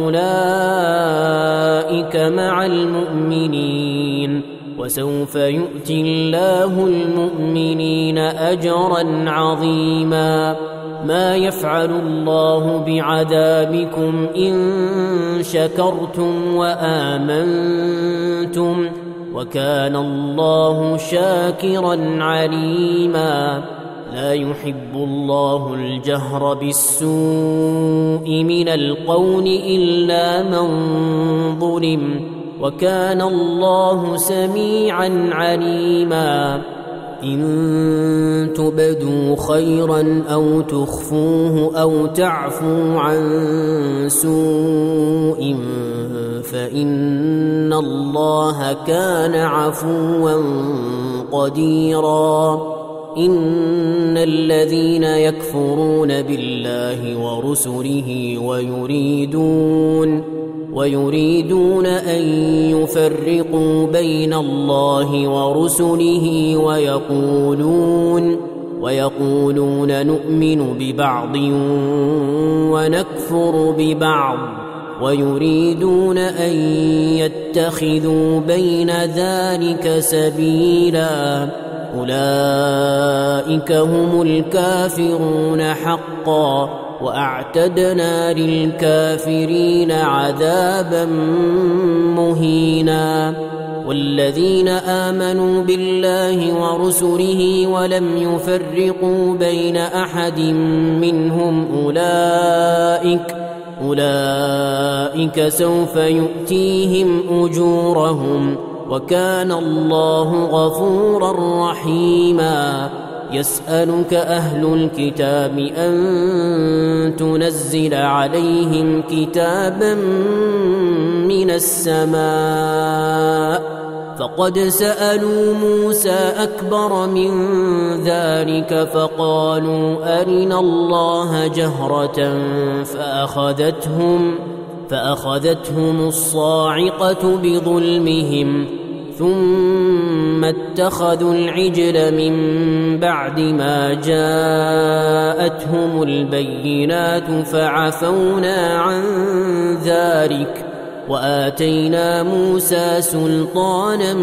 فأولئك مع المؤمنين وسوف يؤتي الله المؤمنين أجرا عظيما ما يفعل الله بعذابكم إن شكرتم وآمنتم وكان الله شاكرا عليما لا يحب الله الجهر بالسوء من القول إلا من ظلم وكان الله سميعا عليما إن تبدوا خيرا أو تخفوه أو تعفوا عن سوء فإن الله كان عفوا قديرا إن الذين يكفرون بالله ورسله ويريدون ويريدون أن يفرقوا بين الله ورسله ويقولون ويقولون نؤمن ببعض ونكفر ببعض ويريدون أن يتخذوا بين ذلك سبيلا أولئك هم الكافرون حقا وأعتدنا للكافرين عذابا مهينا والذين آمنوا بالله ورسله ولم يفرقوا بين أحد منهم أولئك أولئك سوف يؤتيهم أجورهم وكان الله غفورا رحيما يسألك أهل الكتاب أن تنزل عليهم كتابا من السماء فقد سألوا موسى أكبر من ذلك فقالوا أرنا الله جهرة فأخذتهم فأخذتهم الصاعقة بظلمهم ثم اتخذوا العجل من بعد ما جاءتهم البينات فعفونا عن ذلك وآتينا موسى سلطانا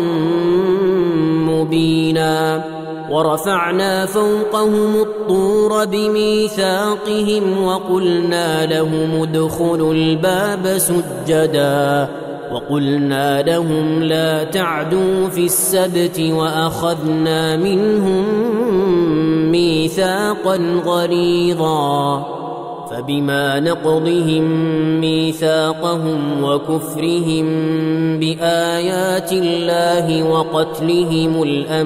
مبينا ورفعنا فوقهم الطور بميثاقهم وقلنا لهم ادخلوا الباب سجدا وقلنا لهم لا تعدوا في السبت وأخذنا منهم ميثاقا غليظا فبما نقضهم ميثاقهم وكفرهم بآيات الله وقتلهم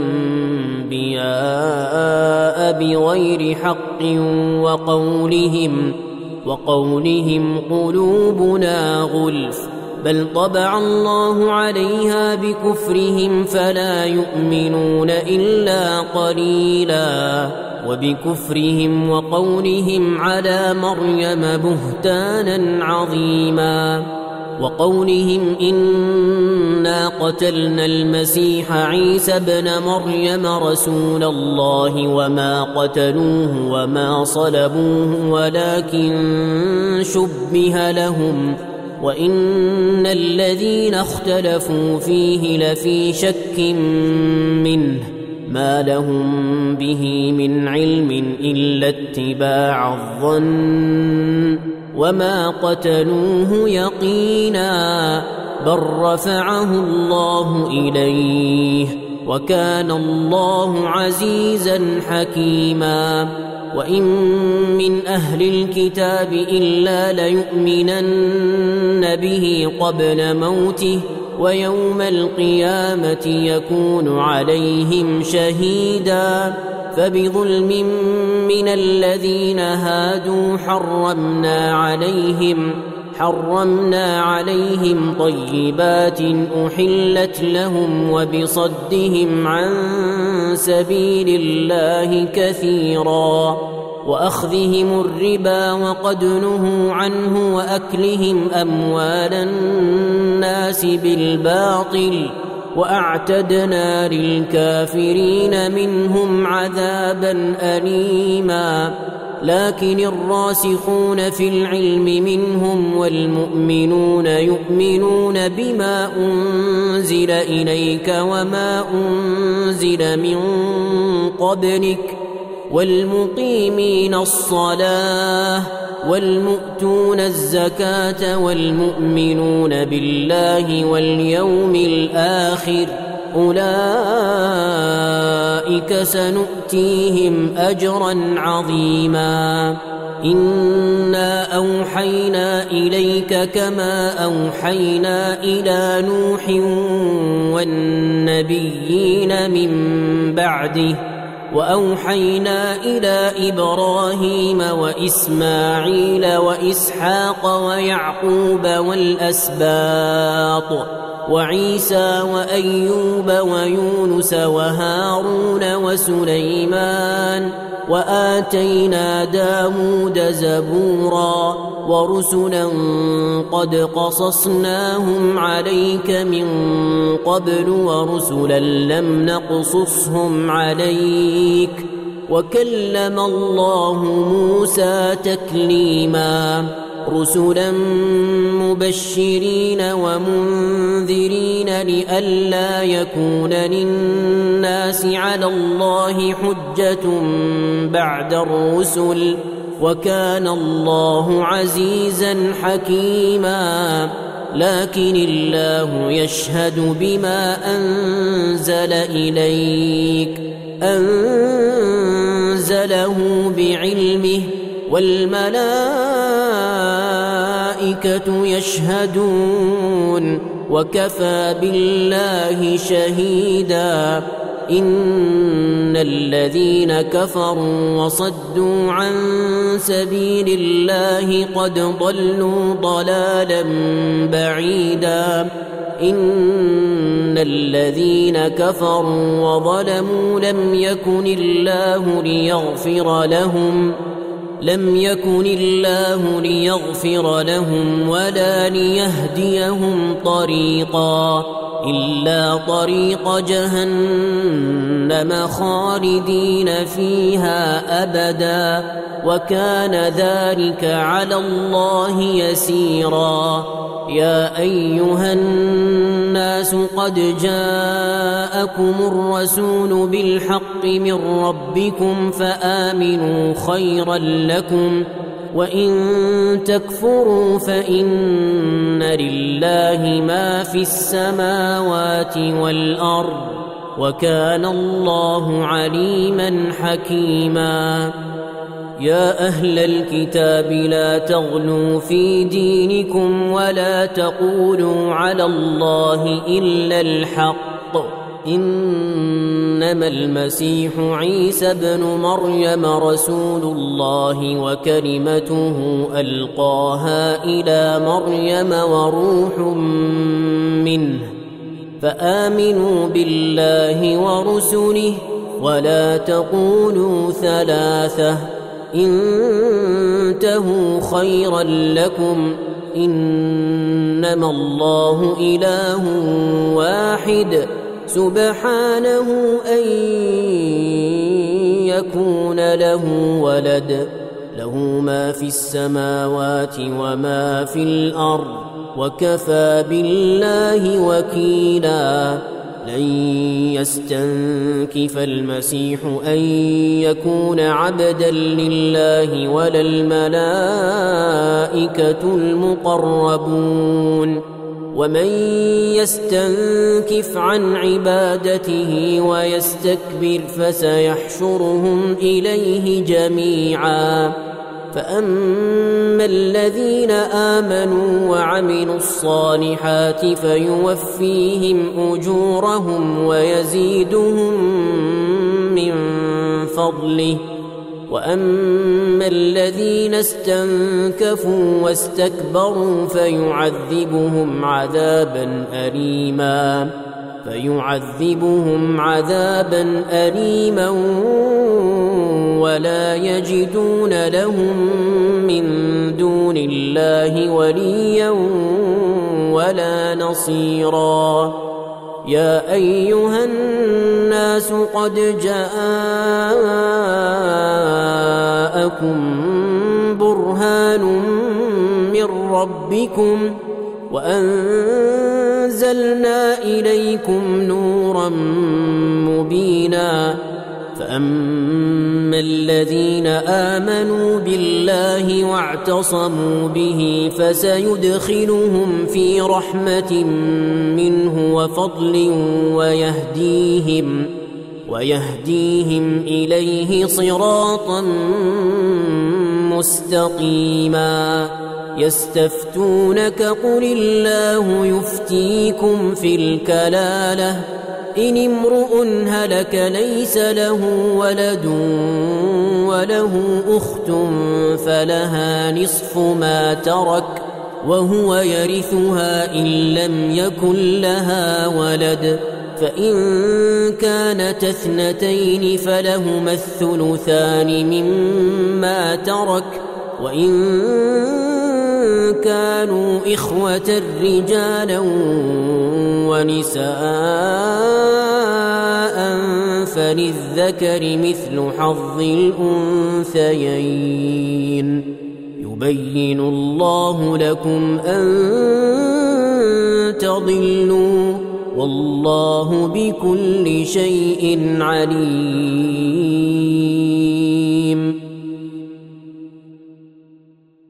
الأنبياء بغير حق وقولهم وقولهم قلوبنا غلف بل طبع الله عليها بكفرهم فلا يؤمنون إلا قليلا وبكفرهم وقولهم على مريم بهتانا عظيما وقولهم إنا قتلنا المسيح عيسى ابن مريم رسول الله وما قتلوه وما صلبوه ولكن شبه لهم وإن الذين اختلفوا فيه لفي شك منه ما لهم به من علم إلا اتباع الظن وما قتلوه يقينا بل رفعه الله إليه وكان الله عزيزا حكيما وإن من أهل الكتاب إلا ليؤمنن به قبل موته ويوم القيامة يكون عليهم شهيدا فبظلم من الذين هادوا حرمنا عليهم حرمنا عليهم طيبات أحلت لهم وبصدهم عن سبيل الله كثيرا وأخذهم الربا وقد نهوا عنه وأكلهم أموال الناس بالباطل وأعتدنا للكافرين منهم عذابا أليما لكن الراسخون في العلم منهم والمؤمنون يؤمنون بما أنزل إليك وما أنزل من قبلك والمقيمين الصلاة والمؤتون الزكاة والمؤمنون بالله واليوم الآخر أولئك سنؤتيهم أجرا عظيما. إنا أوحينا إليك كما أوحينا إلى نوح والنبيين من بعده وأوحينا إلى إبراهيم وإسماعيل وإسحاق ويعقوب والأسباط وعيسى وأيوب ويونس وهارون وسليمان وآتينا داود زبورا ورسلا قد قصصناهم عليك من قبل ورسلا لم نقصصهم عليك وكلم الله موسى تكليما. رسلا مبشرين ومنذرين لئلا يكون للناس على الله حجة بعد الرسل وكان الله عزيزا حكيما. لكن الله يشهد بما أنزل إليك أنزله بعلمه والملائكة يشهدون وكفى بالله شهيدا. إن الذين كفروا وصدوا عن سبيل الله قد ضلوا ضلالا بعيدا. إن الذين كفروا وظلموا لم يكن الله ليغفر لهم لم يكن الله ليغفر لهم ولا ليهديهم طريقا إلا طريق جهنم خالدين فيها أبدا وكان ذلك على الله يسيرا. يا أيها الناس قد جاءكم الرسول بالحق من ربكم فآمنوا خيرا لكم وإن تكفروا فإن لله ما في السماوات والأرض وكان الله عليما حكيما. يا أهل الكتاب لا تغلوا في دينكم ولا تقولوا على الله إلا الحق إنما المسيح عيسى بن مريم رسول الله وكلمته ألقاها إلى مريم وروح منه فآمنوا بالله ورسله ولا تقولوا ثلاثة انتهوا خيرا لكم إنما الله إله واحد سبحانه أن يكون له ولد له ما في السماوات وما في الأرض وكفى بالله وكيلا. لن يستنكف المسيح أن يكون عبدا لله ولا الملائكة المقربون ومن يستنكف عن عبادته ويستكبر فسيحشرهم إليه جميعا. فأما الذين آمنوا وعملوا الصالحات فيوفيهم أجورهم ويزيدهم من فضله وأما الذين استنكفوا واستكبروا فيعذبهم عذابا أليما فيعذبهم عذابا أليما ولا يجدون لهم من دون الله وليا ولا نصيرا. يا أيها الناس قد جاءكم برهان من ربكم وأنزلنا إليكم نورا مبينا فأما الذين آمنوا بالله واعتصموا به فسيدخلهم في رحمة منه وفضل ويهديهم ويهديهم إليه صراطا مستقيما يستفتونك قل الله يفتيكم في الكلالة إن امرؤ هلك ليس له ولد وله أخت فلها نصف ما ترك وهو يرثها إن لم يكن لها ولد فإن كانت اثنتين فلهما الثلثان مما ترك وإن كانوا إخوة رجالا ونساء فللذكر مثل حظ الأنثيين يبين الله لكم أن تضلوا والله بكل شيء عليم.